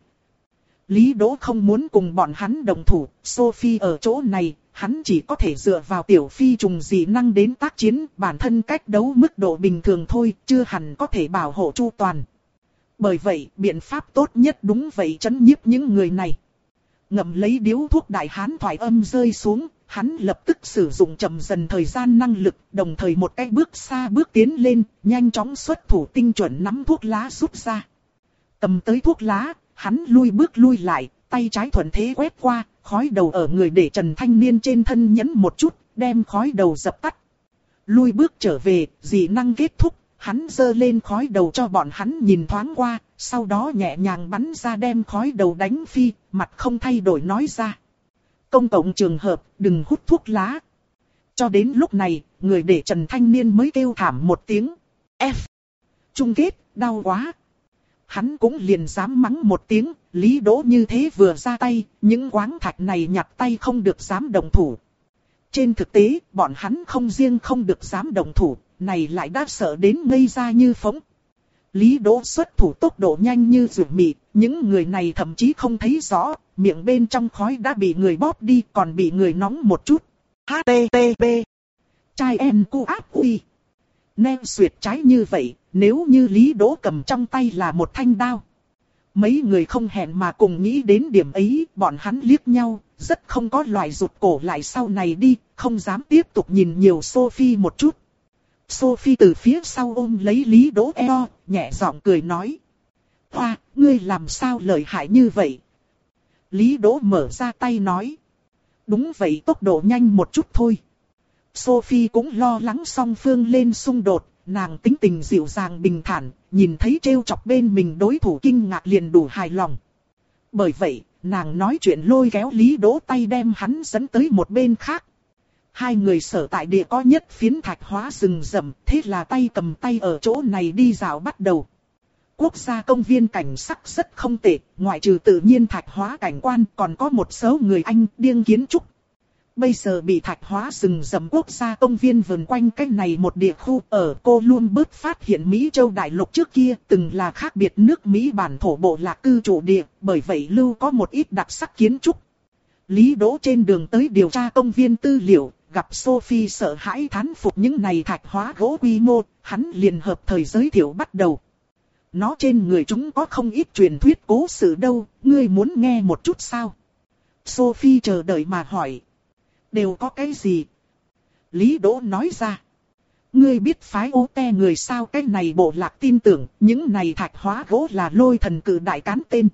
Lý Đỗ không muốn cùng bọn hắn đồng thủ, Sophie ở chỗ này, hắn chỉ có thể dựa vào tiểu phi trùng dị năng đến tác chiến, bản thân cách đấu mức độ bình thường thôi, chưa hẳn có thể bảo hộ chu toàn. Bởi vậy, biện pháp tốt nhất đúng vậy trấn nhiếp những người này. Ngậm lấy điếu thuốc đại hán thoại âm rơi xuống, hắn lập tức sử dụng chậm dần thời gian năng lực, đồng thời một cái bước xa bước tiến lên, nhanh chóng xuất thủ tinh chuẩn nắm thuốc lá rút ra. Cầm tới thuốc lá, hắn lui bước lui lại, tay trái thuận thế quét qua, khói đầu ở người để trần thanh niên trên thân nhấn một chút, đem khói đầu dập tắt. Lui bước trở về, dị năng kết thúc, hắn giơ lên khói đầu cho bọn hắn nhìn thoáng qua, sau đó nhẹ nhàng bắn ra đem khói đầu đánh phi, mặt không thay đổi nói ra. Công cộng trường hợp, đừng hút thuốc lá. Cho đến lúc này, người để trần thanh niên mới kêu thảm một tiếng. F. Chung kết, đau quá. Hắn cũng liền dám mắng một tiếng, Lý Đỗ như thế vừa ra tay, những quáng thạch này nhặt tay không được dám động thủ. Trên thực tế, bọn hắn không riêng không được dám động thủ, này lại đã sợ đến ngây ra như phóng. Lý Đỗ xuất thủ tốc độ nhanh như rượu mị, những người này thậm chí không thấy rõ, miệng bên trong khói đã bị người bóp đi còn bị người nóng một chút. H T T P Chai en cu áp uy. Neo xuyệt trái như vậy, nếu như Lý Đỗ cầm trong tay là một thanh đao. Mấy người không hẹn mà cùng nghĩ đến điểm ấy, bọn hắn liếc nhau, rất không có loại rụt cổ lại sau này đi, không dám tiếp tục nhìn nhiều Sophie một chút. Sophie từ phía sau ôm lấy Lý Đỗ eo, nhẹ giọng cười nói. Hoa, ngươi làm sao lợi hại như vậy? Lý Đỗ mở ra tay nói. Đúng vậy, tốc độ nhanh một chút thôi. Sophie cũng lo lắng song phương lên xung đột, nàng tính tình dịu dàng bình thản, nhìn thấy trêu chọc bên mình đối thủ kinh ngạc liền đủ hài lòng. Bởi vậy, nàng nói chuyện lôi kéo Lý Đỗ tay đem hắn dẫn tới một bên khác. Hai người sở tại địa có nhất phiến thạch hóa rừng rậm, thế là tay cầm tay ở chỗ này đi dạo bắt đầu. quốc gia công viên cảnh sắc rất không tệ, ngoại trừ tự nhiên thạch hóa cảnh quan còn có một số người Anh điên kiến trúc. Bây giờ bị thạch hóa rừng rậm quốc gia công viên vần quanh cái này một địa khu ở Columbus phát hiện Mỹ châu đại lục trước kia từng là khác biệt nước Mỹ bản thổ bộ lạc cư trụ địa, bởi vậy lưu có một ít đặc sắc kiến trúc. Lý Đỗ trên đường tới điều tra công viên tư liệu, gặp Sophie sợ hãi thán phục những này thạch hóa gỗ quy mô, hắn liền hợp thời giới thiệu bắt đầu. Nó trên người chúng có không ít truyền thuyết cố sự đâu, ngươi muốn nghe một chút sao? Sophie chờ đợi mà hỏi. Đều có cái gì? Lý Đỗ nói ra. Ngươi biết phái ô te người sao? Cái này bộ lạc tin tưởng những này thạch hóa gỗ là lôi thần cự đại cán tên.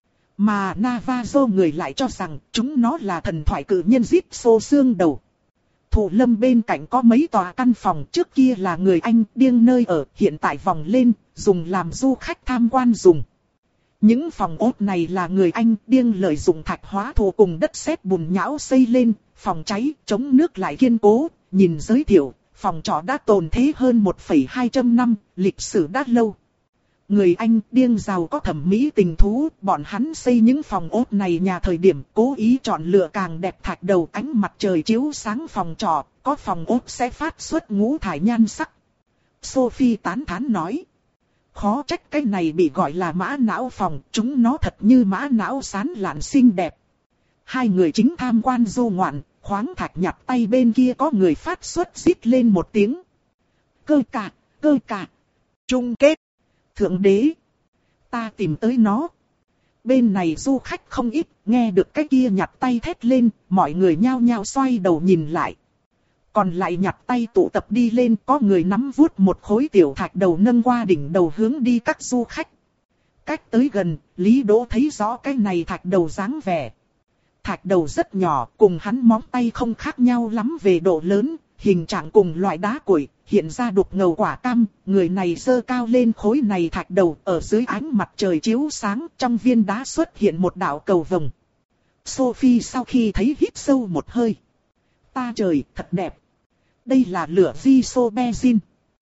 Mà Navajo người lại cho rằng chúng nó là thần thoại cự nhân giết xô xương đầu. Thủ lâm bên cạnh có mấy tòa căn phòng, trước kia là người Anh điên nơi ở, hiện tại vòng lên, dùng làm du khách tham quan dùng. Những phòng ốt này là người Anh điên lợi dụng thạch hóa thổ cùng đất sét bùn nhão xây lên, phòng cháy, chống nước lại kiên cố. Nhìn giới thiệu, phòng trọ đã tồn thế hơn một phẩy hai trăm năm, lịch sử đã lâu. Người Anh điên giàu có thẩm mỹ tình thú, bọn hắn xây những phòng ốt này nhà thời điểm cố ý chọn lựa càng đẹp thạch đầu, ánh mặt trời chiếu sáng phòng trọ, có phòng ốt sẽ phát xuất ngũ thải nhan sắc. Sophie tán thán nói. Khó trách cái này bị gọi là mã não phòng, chúng nó thật như mã não sán lạn xinh đẹp. Hai người chính tham quan du ngoạn, khoáng thạch nhặt tay bên kia có người phát xuất rít lên một tiếng. Cơ cả, cơ cả, chung kết. Thượng đế, ta tìm tới nó. Bên này du khách không ít, nghe được cái kia nhặt tay thét lên, mọi người nhao nhao xoay đầu nhìn lại. Còn lại nhặt tay tụ tập đi lên, có người nắm vuốt một khối tiểu thạch đầu nâng qua đỉnh đầu hướng đi các du khách. Cách tới gần, Lý Đỗ thấy rõ cái này thạch đầu dáng vẻ. Thạch đầu rất nhỏ, cùng hắn móng tay không khác nhau lắm về độ lớn, hình trạng cùng loại đá cuội, hiện ra đục ngầu quả cam. Người này giơ cao lên khối này thạch đầu, ở dưới ánh mặt trời chiếu sáng, trong viên đá xuất hiện một đạo cầu vồng. Sophie sau khi thấy hít sâu một hơi. Ta trời, thật đẹp. Đây là lửa Gisobezin.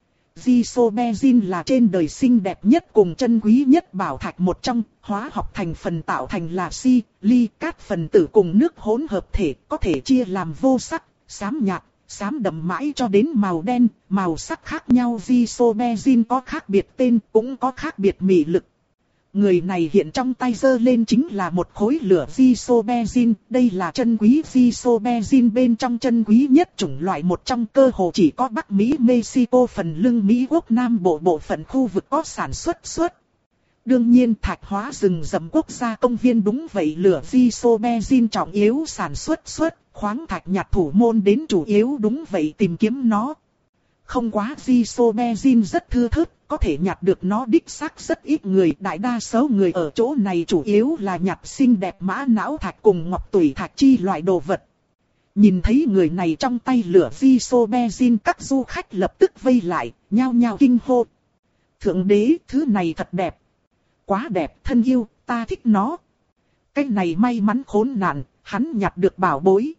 Gisobezin là trên đời xinh đẹp nhất cùng chân quý nhất bảo thạch một trong, hóa học thành phần tạo thành là si, ly, cát phần tử cùng nước hỗn hợp thể, có thể chia làm vô sắc, xám nhạt, xám đậm mãi cho đến màu đen, màu sắc khác nhau. Gisobezin có khác biệt tên, cũng có khác biệt mị lực. Người này hiện trong tay giơ lên chính là một khối lửa Gisobezin, đây là chân quý Gisobezin bên trong chân quý nhất chủng loại một trong, cơ hồ chỉ có Bắc Mỹ Mexico phần lưng Mỹ quốc Nam bộ bộ phận khu vực có sản xuất xuất. Đương nhiên thạch hóa rừng rậm quốc gia công viên đúng vậy, lửa Gisobezin trọng yếu sản xuất xuất, khoáng thạch nhặt thủ môn đến chủ yếu đúng vậy tìm kiếm nó. Không quá Gisobezin rất thưa thớt, có thể nhặt được nó đích xác rất ít người, đại đa số người ở chỗ này chủ yếu là nhặt xinh đẹp mã não thạch cùng ngọc tủy thạch chi loại đồ vật. Nhìn thấy người này trong tay lửa Gisobezin, các du khách lập tức vây lại, nhao nhao kinh hô. Thượng đế, thứ này thật đẹp. Quá đẹp, thân yêu, ta thích nó. Cái này may mắn khốn nạn, hắn nhặt được bảo bối.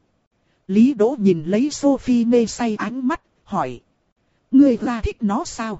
Lý Đỗ nhìn lấy Sophie mê say ánh mắt, hỏi. Ngươi ra thích nó sao?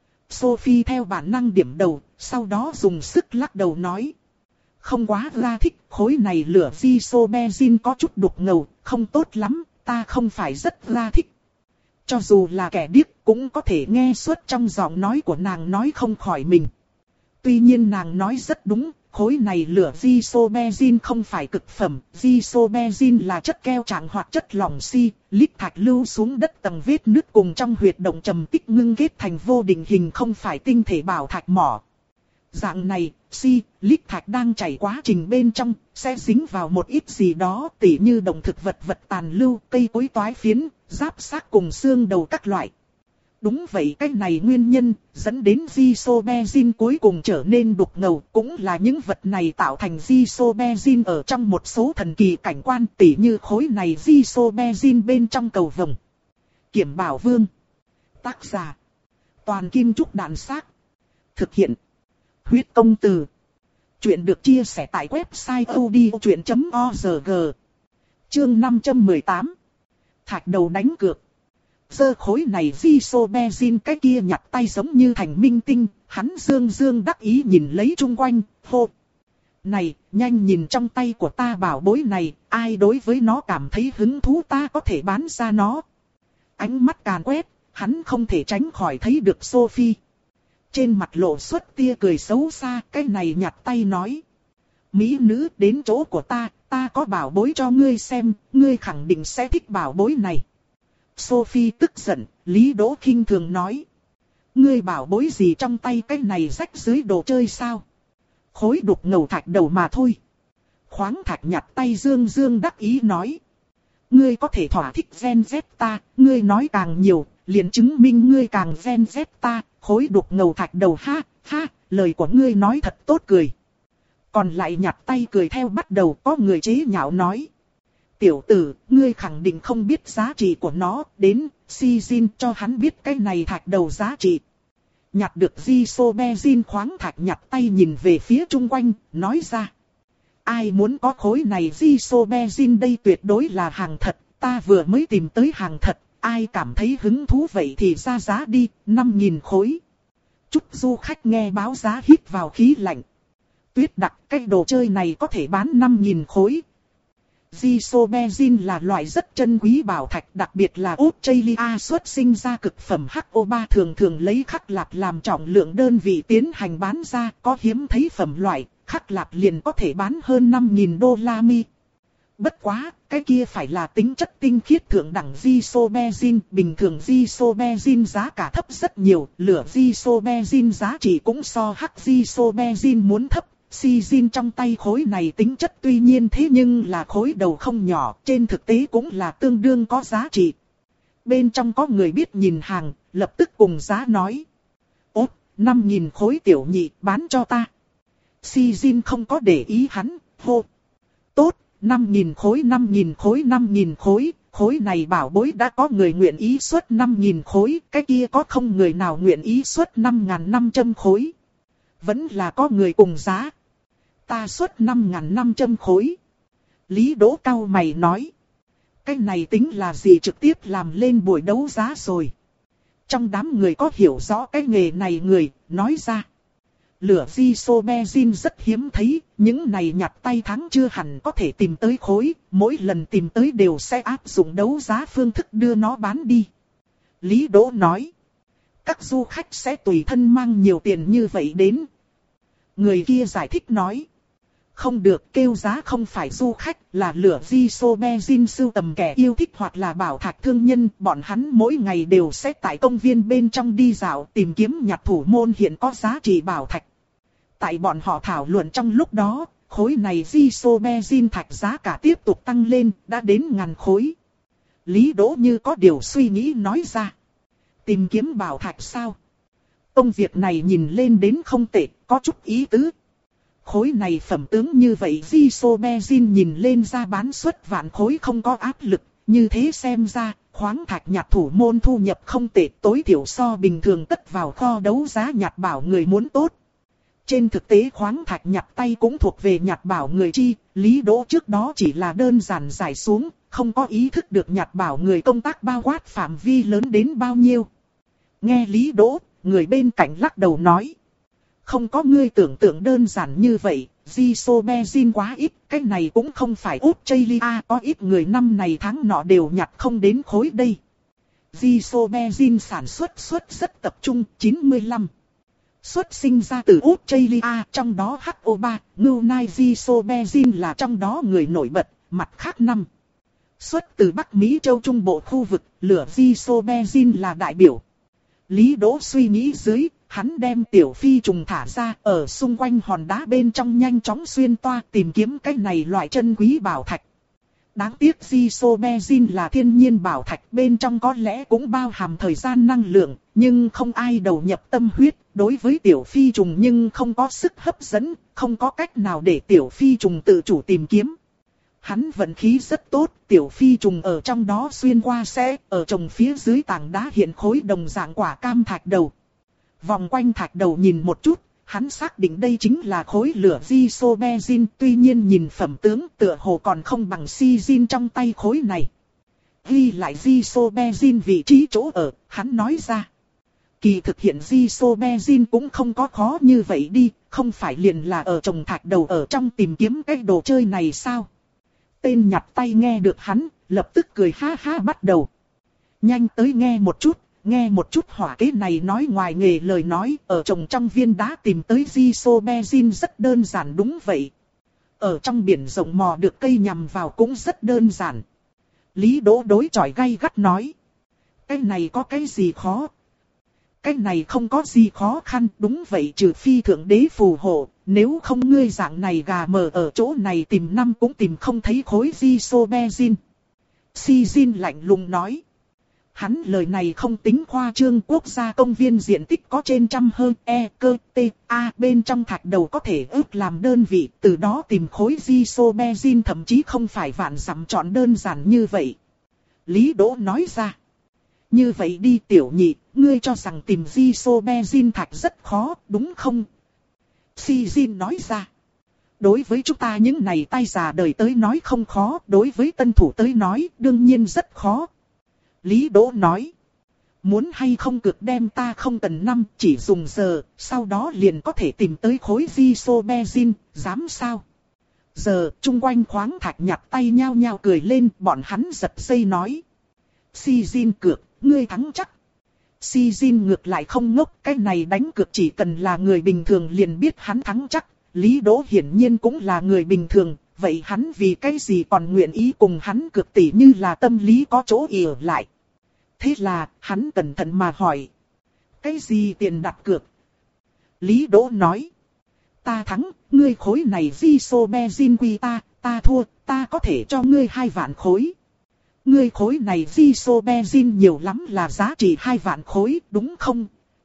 Sophie theo bản năng điểm đầu, sau đó dùng sức lắc đầu nói. Không quá ra thích, khối này lửa Gisobezin có chút đục ngầu, không tốt lắm, ta không phải rất ra thích. Cho dù là kẻ điếc cũng có thể nghe suốt trong giọng nói của nàng nói không khỏi mình. Tuy nhiên nàng nói rất đúng, khối này lửa Gisobezin không phải cực phẩm, Gisobezin là chất keo trạng hoặc chất lỏng si, lít thạch lưu xuống đất tầng vết nứt cùng trong huyệt động trầm tích ngưng kết thành vô định hình, không phải tinh thể bảo thạch mỏ. Dạng này, si, lít thạch đang chảy quá trình bên trong, sẽ dính vào một ít gì đó, tỉ như động thực vật vật tàn lưu, cây cối toái phiến, giáp xác cùng xương đầu các loại. Đúng vậy, cái này nguyên nhân dẫn đến Gisobezin cuối cùng trở nên đục ngầu, cũng là những vật này tạo thành Gisobezin ở trong một số thần kỳ cảnh quan, tỉ như khối này Gisobezin bên trong cầu vồng. Kiểm Bảo Vương. Tác giả: Toàn Kim Trúc Đạn Xác. Thực hiện: Huyết Công Từ. Chuyện được chia sẻ tại website odchuyện chấm org. Chương năm trăm mười tám. Thạch đầu đánh cược. Giơ khối này Isobezin cái kia nhặt tay giống như thành minh tinh, hắn dương dương đắc ý nhìn lấy chung quanh, hô. Này, nhanh nhìn trong tay của ta bảo bối này, ai đối với nó cảm thấy hứng thú ta có thể bán ra nó. Ánh mắt càn quét, hắn không thể tránh khỏi thấy được Sophie. Trên mặt lộ xuất tia cười xấu xa, cái này nhặt tay nói. Mỹ nữ đến chỗ của ta, ta có bảo bối cho ngươi xem, ngươi khẳng định sẽ thích bảo bối này. Sophie tức giận, Lý Đỗ khinh thường nói. Ngươi bảo bối gì trong tay cái này rách dưới đồ chơi sao? Khối đục ngầu thạch đầu mà thôi. Khoáng thạch nhặt tay dương dương đắc ý nói. Ngươi có thể thỏa thích Gen Z ta, ngươi nói càng nhiều, liền chứng minh ngươi càng Gen Z ta, khối đục ngầu thạch đầu ha, ha, lời của ngươi nói thật tốt cười. Còn lại nhặt tay cười theo bắt đầu có người chế nhạo nói. Tiểu tử, ngươi khẳng định không biết giá trị của nó, đến, Shijin cho hắn biết cái này thạch đầu giá trị. Nhặt được Isobezin khoáng thạch nhặt tay nhìn về phía chung quanh, nói ra. Ai muốn có khối này Isobezin đây tuyệt đối là hàng thật, ta vừa mới tìm tới hàng thật, ai cảm thấy hứng thú vậy thì ra giá đi, năm nghìn khối. Chút du khách nghe báo giá hít vào khí lạnh. Tuyết đặc cái đồ chơi này có thể bán năm nghìn khối. Isobezin là loại rất chân quý bảo thạch, đặc biệt là Australia xuất sinh ra cực phẩm H O ba thường thường lấy khắc lạp làm trọng lượng đơn vị tiến hành bán ra, có hiếm thấy phẩm loại, khắc lạp liền có thể bán hơn năm nghìn đô la Mi. Bất quá, cái kia phải là tính chất tinh khiết thượng đẳng Isobezin, bình thường Isobezin giá cả thấp rất nhiều, lửa Isobezin giá trị cũng so H Isobezin muốn thấp. Shijin trong tay khối này tính chất tuy nhiên thế nhưng là khối đầu không nhỏ, trên thực tế cũng là tương đương có giá trị. Bên trong có người biết nhìn hàng, lập tức cùng giá nói. Ốt, năm nghìn khối tiểu nhị bán cho ta. Shijin không có để ý hắn, hô. Tốt, năm nghìn khối năm nghìn khối năm nghìn khối, khối này bảo bối đã có người nguyện ý xuất năm nghìn khối, cái kia có không người nào nguyện ý xuất năm nghìn năm trăm khối. Vẫn là có người cùng giá. Ta xuất năm nghìn năm trăm khối. Lý Đỗ cau mày nói. Cái này tính là gì trực tiếp làm lên buổi đấu giá rồi. Trong đám người có hiểu rõ cái nghề này người, nói ra. Lửa Isobezin rất hiếm thấy, những này nhặt tay thắng chưa hẳn có thể tìm tới khối, mỗi lần tìm tới đều sẽ áp dụng đấu giá phương thức đưa nó bán đi. Lý Đỗ nói. Các du khách sẽ tùy thân mang nhiều tiền như vậy đến. Người kia giải thích nói. Không được, kêu giá không phải du khách, là lửa Isobezin sưu tầm kẻ yêu thích hoặc là bảo thạch thương nhân. Bọn hắn mỗi ngày đều sẽ tại công viên bên trong đi dạo tìm kiếm nhặt thủ môn hiện có giá trị bảo thạch. Tại bọn họ thảo luận trong lúc đó, khối này Isobezin thạch giá cả tiếp tục tăng lên, đã đến ngàn khối. Lý Đỗ như có điều suy nghĩ nói ra. Tìm kiếm bảo thạch sao? Công việc này nhìn lên đến không tệ, có chút ý tứ. Khối này phẩm tướng như vậy Isobezin nhìn lên ra bán suất vạn khối không có áp lực. Như thế xem ra, khoáng thạch nhặt thủ môn thu nhập không tệ, tối thiểu so bình thường tất vào kho đấu giá nhặt bảo người muốn tốt. Trên thực tế khoáng thạch nhặt tay cũng thuộc về nhặt bảo người chi, Lý Đỗ trước đó chỉ là đơn giản giải xuống, không có ý thức được nhặt bảo người công tác bao quát phạm vi lớn đến bao nhiêu. Nghe Lý Đỗ, người bên cạnh lắc đầu nói. Không có ngươi tưởng tượng đơn giản như vậy, Isobezin quá ít, cái này cũng không phải Australia, có ít người năm này tháng nọ đều nhặt không đến khối đây. Isobezin sản xuất xuất rất tập trung, chín mươi lăm. Xuất sinh ra từ Australia, trong đó H O ba, ngưu nai Isobezin là trong đó người nổi bật, mặt khác năm. Xuất từ Bắc Mỹ châu Trung Bộ khu vực, lửa Isobezin là đại biểu. Lý Đỗ suy nghĩ dưới, hắn đem tiểu phi trùng thả ra ở xung quanh hòn đá bên trong nhanh chóng xuyên toa tìm kiếm cái này loại chân quý bảo thạch. Đáng tiếc Isobezin là thiên nhiên bảo thạch bên trong có lẽ cũng bao hàm thời gian năng lượng, nhưng không ai đầu nhập tâm huyết, đối với tiểu phi trùng nhưng không có sức hấp dẫn, không có cách nào để tiểu phi trùng tự chủ tìm kiếm. Hắn vận khí rất tốt, tiểu phi trùng ở trong đó xuyên qua sẽ, ở trồng phía dưới tảng đá hiện khối đồng dạng quả cam thạch đầu. Vòng quanh thạch đầu nhìn một chút, hắn xác định đây chính là khối lửa Isobezin, tuy nhiên nhìn phẩm tướng tựa hồ còn không bằng Shijin trong tay khối này. ghi lại Isobezin vị trí chỗ ở, hắn nói ra. Kỳ thực hiện Isobezin cũng không có khó như vậy đi, không phải liền là ở trồng thạch đầu ở trong tìm kiếm cái đồ chơi này sao? Tên nhặt tay nghe được hắn, lập tức cười ha ha bắt đầu. Nhanh tới nghe một chút, nghe một chút hỏa kế này nói ngoài nghề lời nói, ở trồng trong viên đá tìm tới Isobezin rất đơn giản đúng vậy. Ở trong biển rộng mò được cây nhằm vào cũng rất đơn giản. Lý Đỗ đối chọi gay gắt nói. Cái này có cái gì khó? Cái này không có gì khó khăn, đúng vậy trừ phi thượng đế phù hộ, nếu không ngươi dạng này gà mờ ở chỗ này tìm năm cũng tìm không thấy khối Isobezin. Si-jin lạnh lùng nói. Hắn lời này không tính khoa trương, quốc gia công viên diện tích có trên trăm hơn e cơ t a bên trong thạch đầu có thể ước làm đơn vị, từ đó tìm khối Isobezin thậm chí không phải vạn dặm chọn đơn giản như vậy. Lý Đỗ nói ra. Như vậy đi tiểu nhị, ngươi cho rằng tìm Isobezin thạch rất khó, đúng không? Si-jin nói ra. Đối với chúng ta những này tay già đời tới nói không khó, đối với tân thủ tới nói đương nhiên rất khó. Lý Đỗ nói. Muốn hay không cực đem ta không cần năm, chỉ dùng giờ, sau đó liền có thể tìm tới khối Isobezin, dám sao? Giờ, chung quanh khoáng thạch nhặt tay nhao nhao cười lên, bọn hắn giật dây nói. Si-jin cược, ngươi thắng chắc. Si-jin ngược lại không ngốc, cái này đánh cược chỉ cần là người bình thường liền biết hắn thắng chắc. Lý Đỗ hiển nhiên cũng là người bình thường, vậy hắn vì cái gì còn nguyện ý cùng hắn cược tỉ như là tâm lý có chỗ ỉa lại. Thế là, hắn cẩn thận mà hỏi. Cái gì tiền đặt cược? Lý Đỗ nói. Ta thắng, ngươi khối này Isobezin quy ta, ta thua, ta có thể cho ngươi hai vạn khối. Ngươi khối này Isobezin nhiều lắm là giá trị hai vạn khối, đúng không?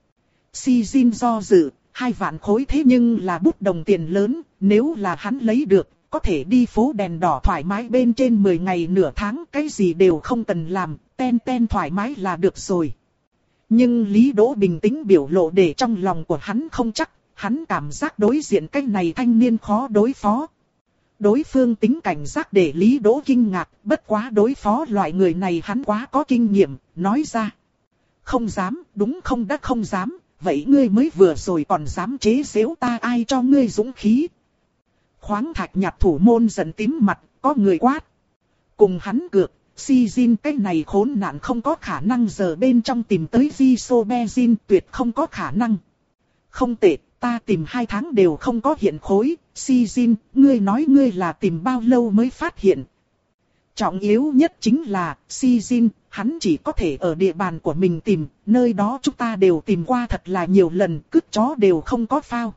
Si-jin do dự, hai vạn khối thế nhưng là bút đồng tiền lớn, nếu là hắn lấy được, có thể đi phố đèn đỏ thoải mái bên trên mười ngày nửa tháng, cái gì đều không cần làm, ten ten thoải mái là được rồi. Nhưng Lý Đỗ bình tĩnh biểu lộ để trong lòng của hắn không chắc, hắn cảm giác đối diện cái này thanh niên khó đối phó. Đối phương tính cảnh giác để Lý Đỗ kinh ngạc, bất quá đối phó loại người này hắn quá có kinh nghiệm, nói ra. Không dám, đúng không đã không dám, vậy ngươi mới vừa rồi còn dám chế giễu ta, ai cho ngươi dũng khí. Khoáng thạch nhặt thủ môn giận tím mặt, có người quát. Cùng hắn cược, Si-jin cái này khốn nạn không có khả năng giờ bên trong tìm tới Isobezin, tuyệt không có khả năng. Không tệ, ta tìm hai tháng đều không có hiện khối, Si-jin, ngươi nói ngươi là tìm bao lâu mới phát hiện. Trọng yếu nhất chính là, Si-jin, hắn chỉ có thể ở địa bàn của mình tìm, nơi đó chúng ta đều tìm qua thật là nhiều lần, cứt chó đều không có phao.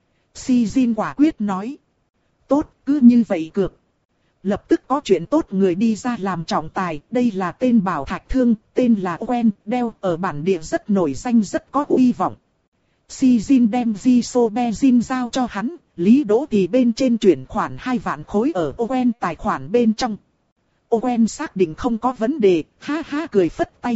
Si-jin quả quyết nói. Tốt, cứ như vậy cược. Lập tức có chuyện tốt người đi ra làm trọng tài, đây là tên Bảo Thạch Thương, tên là Owen, đeo ở bản địa rất nổi danh rất có uy vọng. Si-jin đem Isobezin giao cho hắn, Lý Đỗ thì bên trên chuyển khoản hai vạn khối ở Owen tài khoản bên trong. Owen xác định không có vấn đề, ha ha cười phất tay.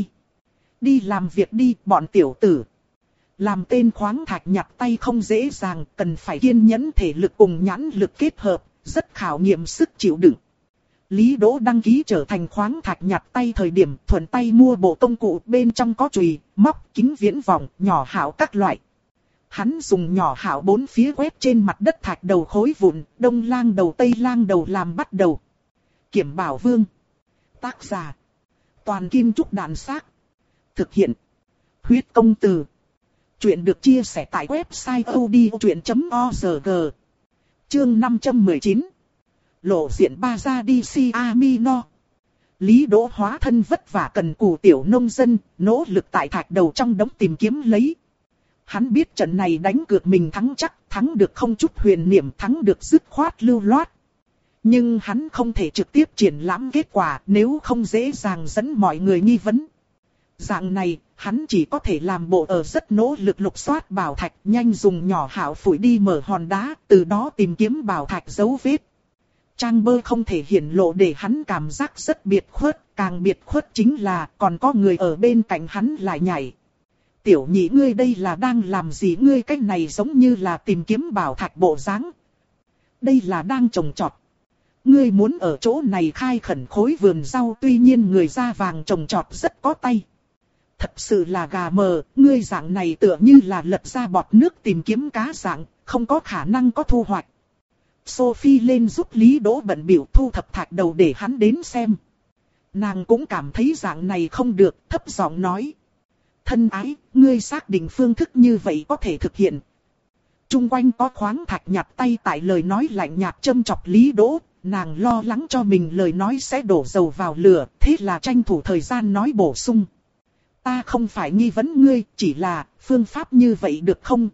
Đi làm việc đi, bọn tiểu tử. Làm tên khoáng thạch nhặt tay không dễ dàng, cần phải kiên nhẫn thể lực cùng nhãn lực kết hợp, rất khảo nghiệm sức chịu đựng. Lý Đỗ đăng ký trở thành khoáng thạch nhặt tay thời điểm thuận tay mua bộ công cụ bên trong có chùy, móc, kính viễn vọng, nhỏ hảo các loại. Hắn dùng nhỏ hảo bốn phía quét trên mặt đất thạch đầu khối vụn, đông lang đầu tây lang đầu làm bắt đầu. Kiểm Bảo Vương. Tác giả. Toàn Kim Trúc Đàn Xác. Thực hiện. Huyết Công Từ. Chuyện được chia sẻ tại website odchuyện chấm org. Chương năm trăm mười chín. Lộ diện ba ra đi si Amino. Lý Đỗ hóa thân vất vả cần cù tiểu nông dân, nỗ lực tại thạch đầu trong đống tìm kiếm lấy. Hắn biết trận này đánh cược mình thắng chắc, thắng được không chút huyền niệm, thắng được dứt khoát lưu loát. Nhưng hắn không thể trực tiếp triển lãm kết quả, nếu không dễ dàng dẫn mọi người nghi vấn. Dạng này, hắn chỉ có thể làm bộ ở rất nỗ lực lục soát bảo thạch, nhanh dùng nhỏ hảo phủi đi mở hòn đá, từ đó tìm kiếm bảo thạch dấu vết. Trang bơ không thể hiển lộ để hắn cảm giác rất biệt khuất, càng biệt khuất chính là còn có người ở bên cạnh hắn lại nhảy. Tiểu nhị ngươi đây là đang làm gì, ngươi cách này giống như là tìm kiếm bảo thạch bộ dáng. Đây là đang trồng trọt. ngươi muốn ở chỗ này khai khẩn khối vườn rau, tuy nhiên người da vàng trồng trọt rất có tay. Thật sự là gà mờ, ngươi dạng này tựa như là lật ra bọt nước tìm kiếm cá dạng, không có khả năng có thu hoạch. Sophie lên giúp Lý Đỗ bận biểu thu thập thạch đầu để hắn đến xem. Nàng cũng cảm thấy dạng này không được, thấp giọng nói. Thân ái, ngươi xác định phương thức như vậy có thể thực hiện. Trung quanh có khoáng thạch nhặt tay tại lời nói lạnh nhạt châm chọc Lý Đỗ, nàng lo lắng cho mình lời nói sẽ đổ dầu vào lửa, thế là tranh thủ thời gian nói bổ sung. Ta không phải nghi vấn ngươi, chỉ là phương pháp như vậy được không?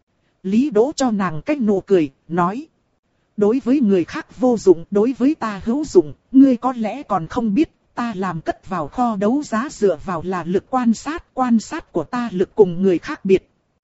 Lý Đỗ cho nàng cách nụ cười, nói. Đối với người khác vô dụng, đối với ta hữu dụng, ngươi có lẽ còn không biết, ta làm cất vào kho đấu giá dựa vào là lực quan sát, quan sát của ta lực cùng người khác biệt.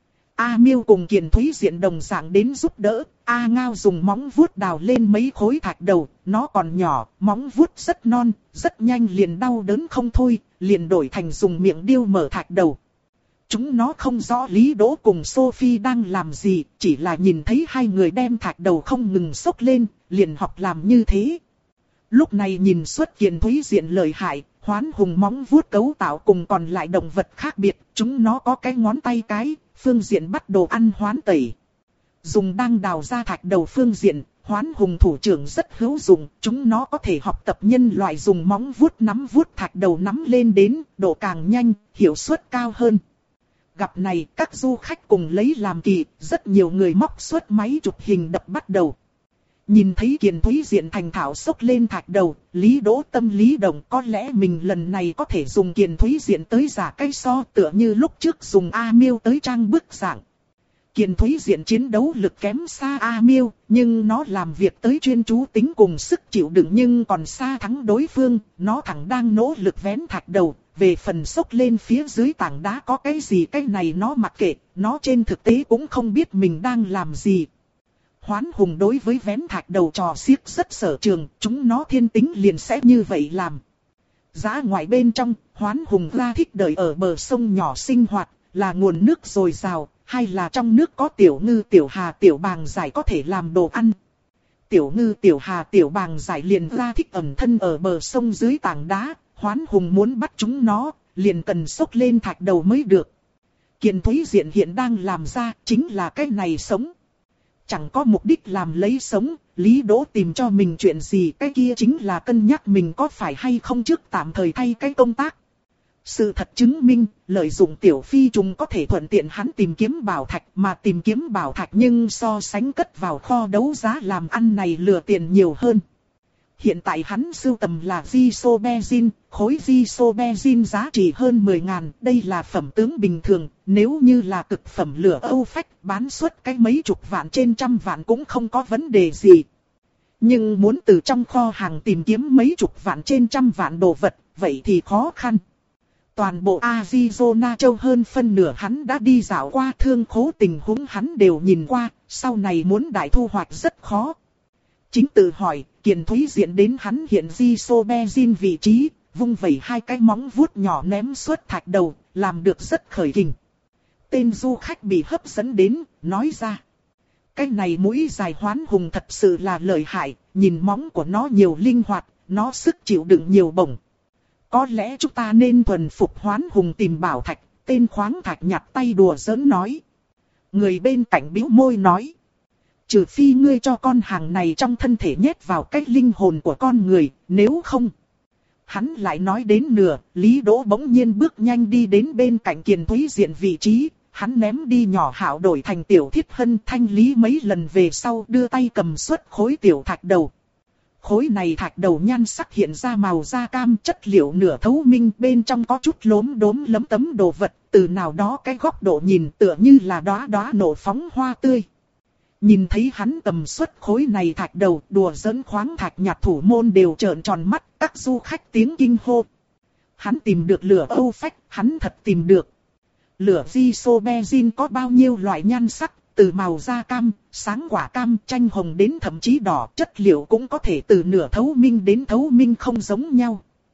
A Miêu cùng Kiền Thúy Diện đồng dạng đến giúp đỡ, A Ngao dùng móng vuốt đào lên mấy khối thạch đầu, nó còn nhỏ, móng vuốt rất non, rất nhanh liền đau đớn không thôi, liền đổi thành dùng miệng điêu mở thạch đầu. Chúng nó không rõ Lý Đỗ cùng Sophie đang làm gì, chỉ là nhìn thấy hai người đem thạch đầu không ngừng xốc lên, liền học làm như thế. Lúc này nhìn xuất Kiền Thúy Diện lợi hại, Hoán Hùng móng vuốt cấu tạo cùng còn lại động vật khác biệt, chúng nó có cái ngón tay cái, phương diện bắt đồ ăn hoán tẩy. Dùng đang đào ra thạch đầu phương diện, Hoán Hùng thủ trưởng rất hữu dụng, chúng nó có thể học tập nhân loại dùng móng vuốt nắm vuốt thạch đầu nắm lên đến, độ càng nhanh, hiệu suất cao hơn. Gặp này, các du khách cùng lấy làm kỳ, rất nhiều người móc xuất máy chụp hình đập bắt đầu. Nhìn thấy Kiền Thúy Diện thành thạo xốc lên thạch đầu, Lý Đỗ tâm lý động, có lẽ mình lần này có thể dùng Kiền Thúy Diện tới giả cây so, tựa như lúc trước dùng A Miêu tới trang bức dạng. Kiền Thúy Diện chiến đấu lực kém xa A Miêu, nhưng nó làm việc tới chuyên chú tính cùng sức chịu đựng nhưng còn xa thắng đối phương, nó thẳng đang nỗ lực vén thạch đầu. Về phần xốc lên phía dưới tảng đá có cái gì cái này nó mặc kệ, nó trên thực tế cũng không biết mình đang làm gì. Hoán Hùng đối với vén thạch đầu trò xiếc rất sở trường, chúng nó thiên tính liền sẽ như vậy làm. Giá ngoài bên trong, Hoán Hùng ra thích đợi ở bờ sông nhỏ sinh hoạt, là nguồn nước dồi dào, hay là trong nước có tiểu ngư tiểu hà tiểu bàng giải có thể làm đồ ăn. Tiểu ngư tiểu hà tiểu bàng giải liền ra thích ẩn thân ở bờ sông dưới tảng đá. Hoán Hùng muốn bắt chúng nó, liền cần xốc lên thạch đầu mới được. Kiền Thúy Diện hiện đang làm ra chính là cái này sống. Chẳng có mục đích làm lấy sống, Lý Đỗ tìm cho mình chuyện gì, cái kia chính là cân nhắc mình có phải hay không trước tạm thời thay cái công tác. Sự thật chứng minh, lợi dụng tiểu phi trùng có thể thuận tiện hắn tìm kiếm bảo thạch, mà tìm kiếm bảo thạch nhưng so sánh cất vào kho đấu giá làm ăn này lừa tiền nhiều hơn. Hiện tại hắn sưu tầm là Gisobezin, khối Gisobezin giá trị hơn mười ngàn, đây là phẩm tướng bình thường, nếu như là cực phẩm lửa Âu Phách bán suất cái mấy chục vạn trên trăm vạn cũng không có vấn đề gì. Nhưng muốn từ trong kho hàng tìm kiếm mấy chục vạn trên trăm vạn đồ vật, vậy thì khó khăn. Toàn bộ Arizona châu hơn phân nửa hắn đã đi dạo qua, thương khố tình huống hắn đều nhìn qua, sau này muốn đại thu hoạch rất khó. Chính tự hỏi, Kiền Thúy Diện đến hắn hiện Gisobezin vị trí, vung vẩy hai cái móng vuốt nhỏ ném suốt thạch đầu, làm được rất khởi kình. Tên du khách bị hấp dẫn đến, nói ra. Cái này mũi dài Hoán Hùng thật sự là lợi hại, nhìn móng của nó nhiều linh hoạt, nó sức chịu đựng nhiều bổng. Có lẽ chúng ta nên thuần phục Hoán Hùng tìm bảo thạch, tên khoáng thạch nhặt tay đùa giỡn nói. Người bên cạnh bĩu môi nói. Trừ phi ngươi cho con hàng này trong thân thể nhét vào cái linh hồn của con người, nếu không. Hắn lại nói đến nửa, Lý Đỗ bỗng nhiên bước nhanh đi đến bên cạnh Kiền Thúy Diện vị trí, hắn ném đi nhỏ Hạo đổi thành Tiểu Thiết Hân, thanh lý mấy lần về sau đưa tay cầm xuất khối tiểu thạch đầu. Khối này thạch đầu nhan sắc hiện ra màu da cam, chất liệu nửa thấu minh, bên trong có chút lốm đốm lấm tấm đồ vật, từ nào đó cái góc độ nhìn tựa như là đóa đóa nổ phóng hoa tươi. Nhìn thấy hắn cầm xuất khối này thạch đầu, đùa giỡn khoáng thạch nhặt thủ môn đều trợn tròn mắt, các du khách tiếng kinh hô. Hắn tìm được lửa Âu Phách, hắn thật tìm được. Lửa Gisobezin có bao nhiêu loại nhan sắc, từ màu da cam, sáng quả cam, chanh hồng đến thậm chí đỏ, chất liệu cũng có thể từ nửa thấu minh đến thấu minh không giống nhau.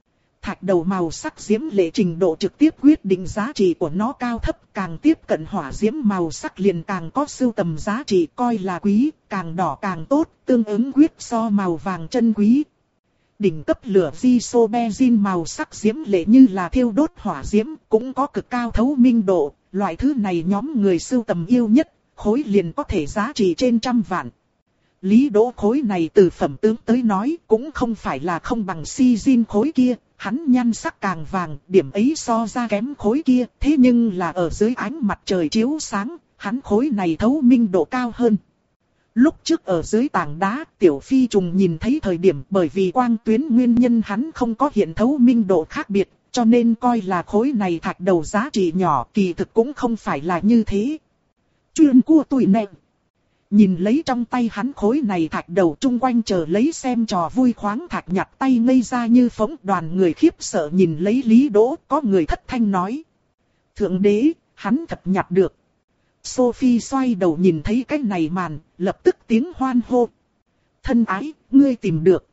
thạch đầu màu sắc diễm lệ trình độ trực tiếp quyết định giá trị của nó cao thấp, càng tiếp cận hỏa diễm màu sắc liền càng có sưu tầm giá trị, coi là quý, càng đỏ càng tốt, tương ứng quyết so màu vàng chân quý. Đỉnh cấp lửa Isoberzin màu sắc diễm lệ như là thiêu đốt hỏa diễm, cũng có cực cao thấu minh độ, loại thứ này nhóm người sưu tầm yêu nhất, khối liền có thể giá trị trên trăm vạn. Lý Đỗ khối này từ phẩm tướng tới nói cũng không phải là không bằng Si-Jin khối kia, hắn nhan sắc càng vàng, điểm ấy so ra kém khối kia, thế nhưng là ở dưới ánh mặt trời chiếu sáng, hắn khối này thấu minh độ cao hơn. Lúc trước ở dưới tảng đá, Tiểu Phi trùng nhìn thấy thời điểm bởi vì quang tuyến nguyên nhân hắn không có hiện thấu minh độ khác biệt, cho nên coi là khối này thạch đầu giá trị nhỏ, kỳ thực cũng không phải là như thế. Chuyên cua tụi nè. Nhìn lấy trong tay hắn khối này thạch đầu, chung quanh chờ lấy xem trò vui khoáng thạch nhặt tay ngây ra như phóng, đoàn người khiếp sợ nhìn lấy Lý Đỗ, có người thất thanh nói. Thượng đế, hắn thật nhặt được. Sophie xoay đầu nhìn thấy cái này màn, lập tức tiếng hoan hô. Thân ái, ngươi tìm được.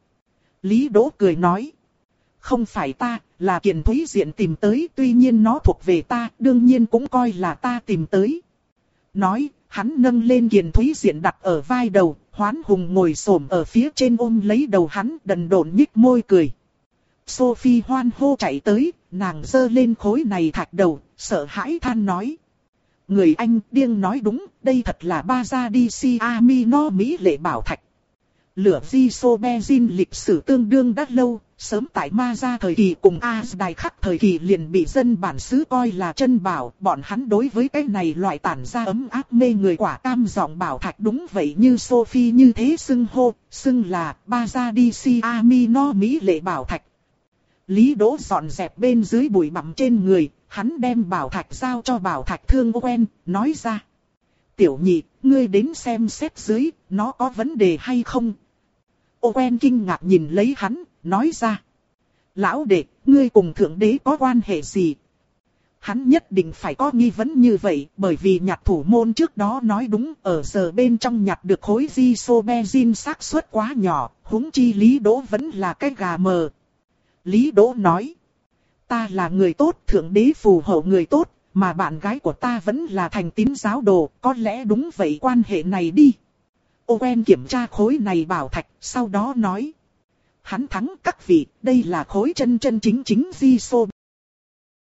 Lý Đỗ cười nói. Không phải ta, là Kiền Thúy Diện tìm tới, tuy nhiên nó thuộc về ta, đương nhiên cũng coi là ta tìm tới. Nói, hắn nâng lên Kiền Thúy Diện đặt ở vai đầu, Hoán Hùng ngồi xổm ở phía trên ôm lấy đầu hắn, đần độn nhích môi cười. Sophie hoan hô chạy tới, nàng giơ lên khối này thạch đầu, sợ hãi than nói. Người anh điên nói đúng, đây thật là Bazadisi Amino Mỹ lệ bảo thạch. Lửa Isoberzin lịch sử tương đương đã lâu, sớm tại Ma-gia thời kỳ cùng A-đài khắc thời kỳ liền bị dân bản xứ coi là chân bảo. Bọn hắn đối với cái này loại tản ra ấm áp mê người quả cam giọng bảo thạch đúng vậy như Sophie như thế xưng hô, xưng là Bazadisi Amino Mỹ lệ bảo thạch. Lý Đỗ dọn dẹp bên dưới bụi bặm trên người, hắn đem bảo thạch giao cho bảo thạch thương Owen, nói ra. Tiểu nhị, ngươi đến xem xét dưới, nó có vấn đề hay không? Owen kinh ngạc nhìn lấy hắn, nói ra. Lão đệ, ngươi cùng thượng đế có quan hệ gì? Hắn nhất định phải có nghi vấn như vậy, bởi vì nhặt thủ môn trước đó nói đúng, ở giờ bên trong nhặt được khối Isoberzin xác suất quá nhỏ, huống chi Lý Đỗ vẫn là cái gà mờ. Lý Đỗ nói. Ta là người tốt, thượng đế phù hộ người tốt, mà bạn gái của ta vẫn là thành tín giáo đồ, có lẽ đúng vậy quan hệ này đi. Owen kiểm tra khối này bảo thạch, sau đó nói. Hắn thắng các vị, đây là khối chân chân chính chính Isoberzin.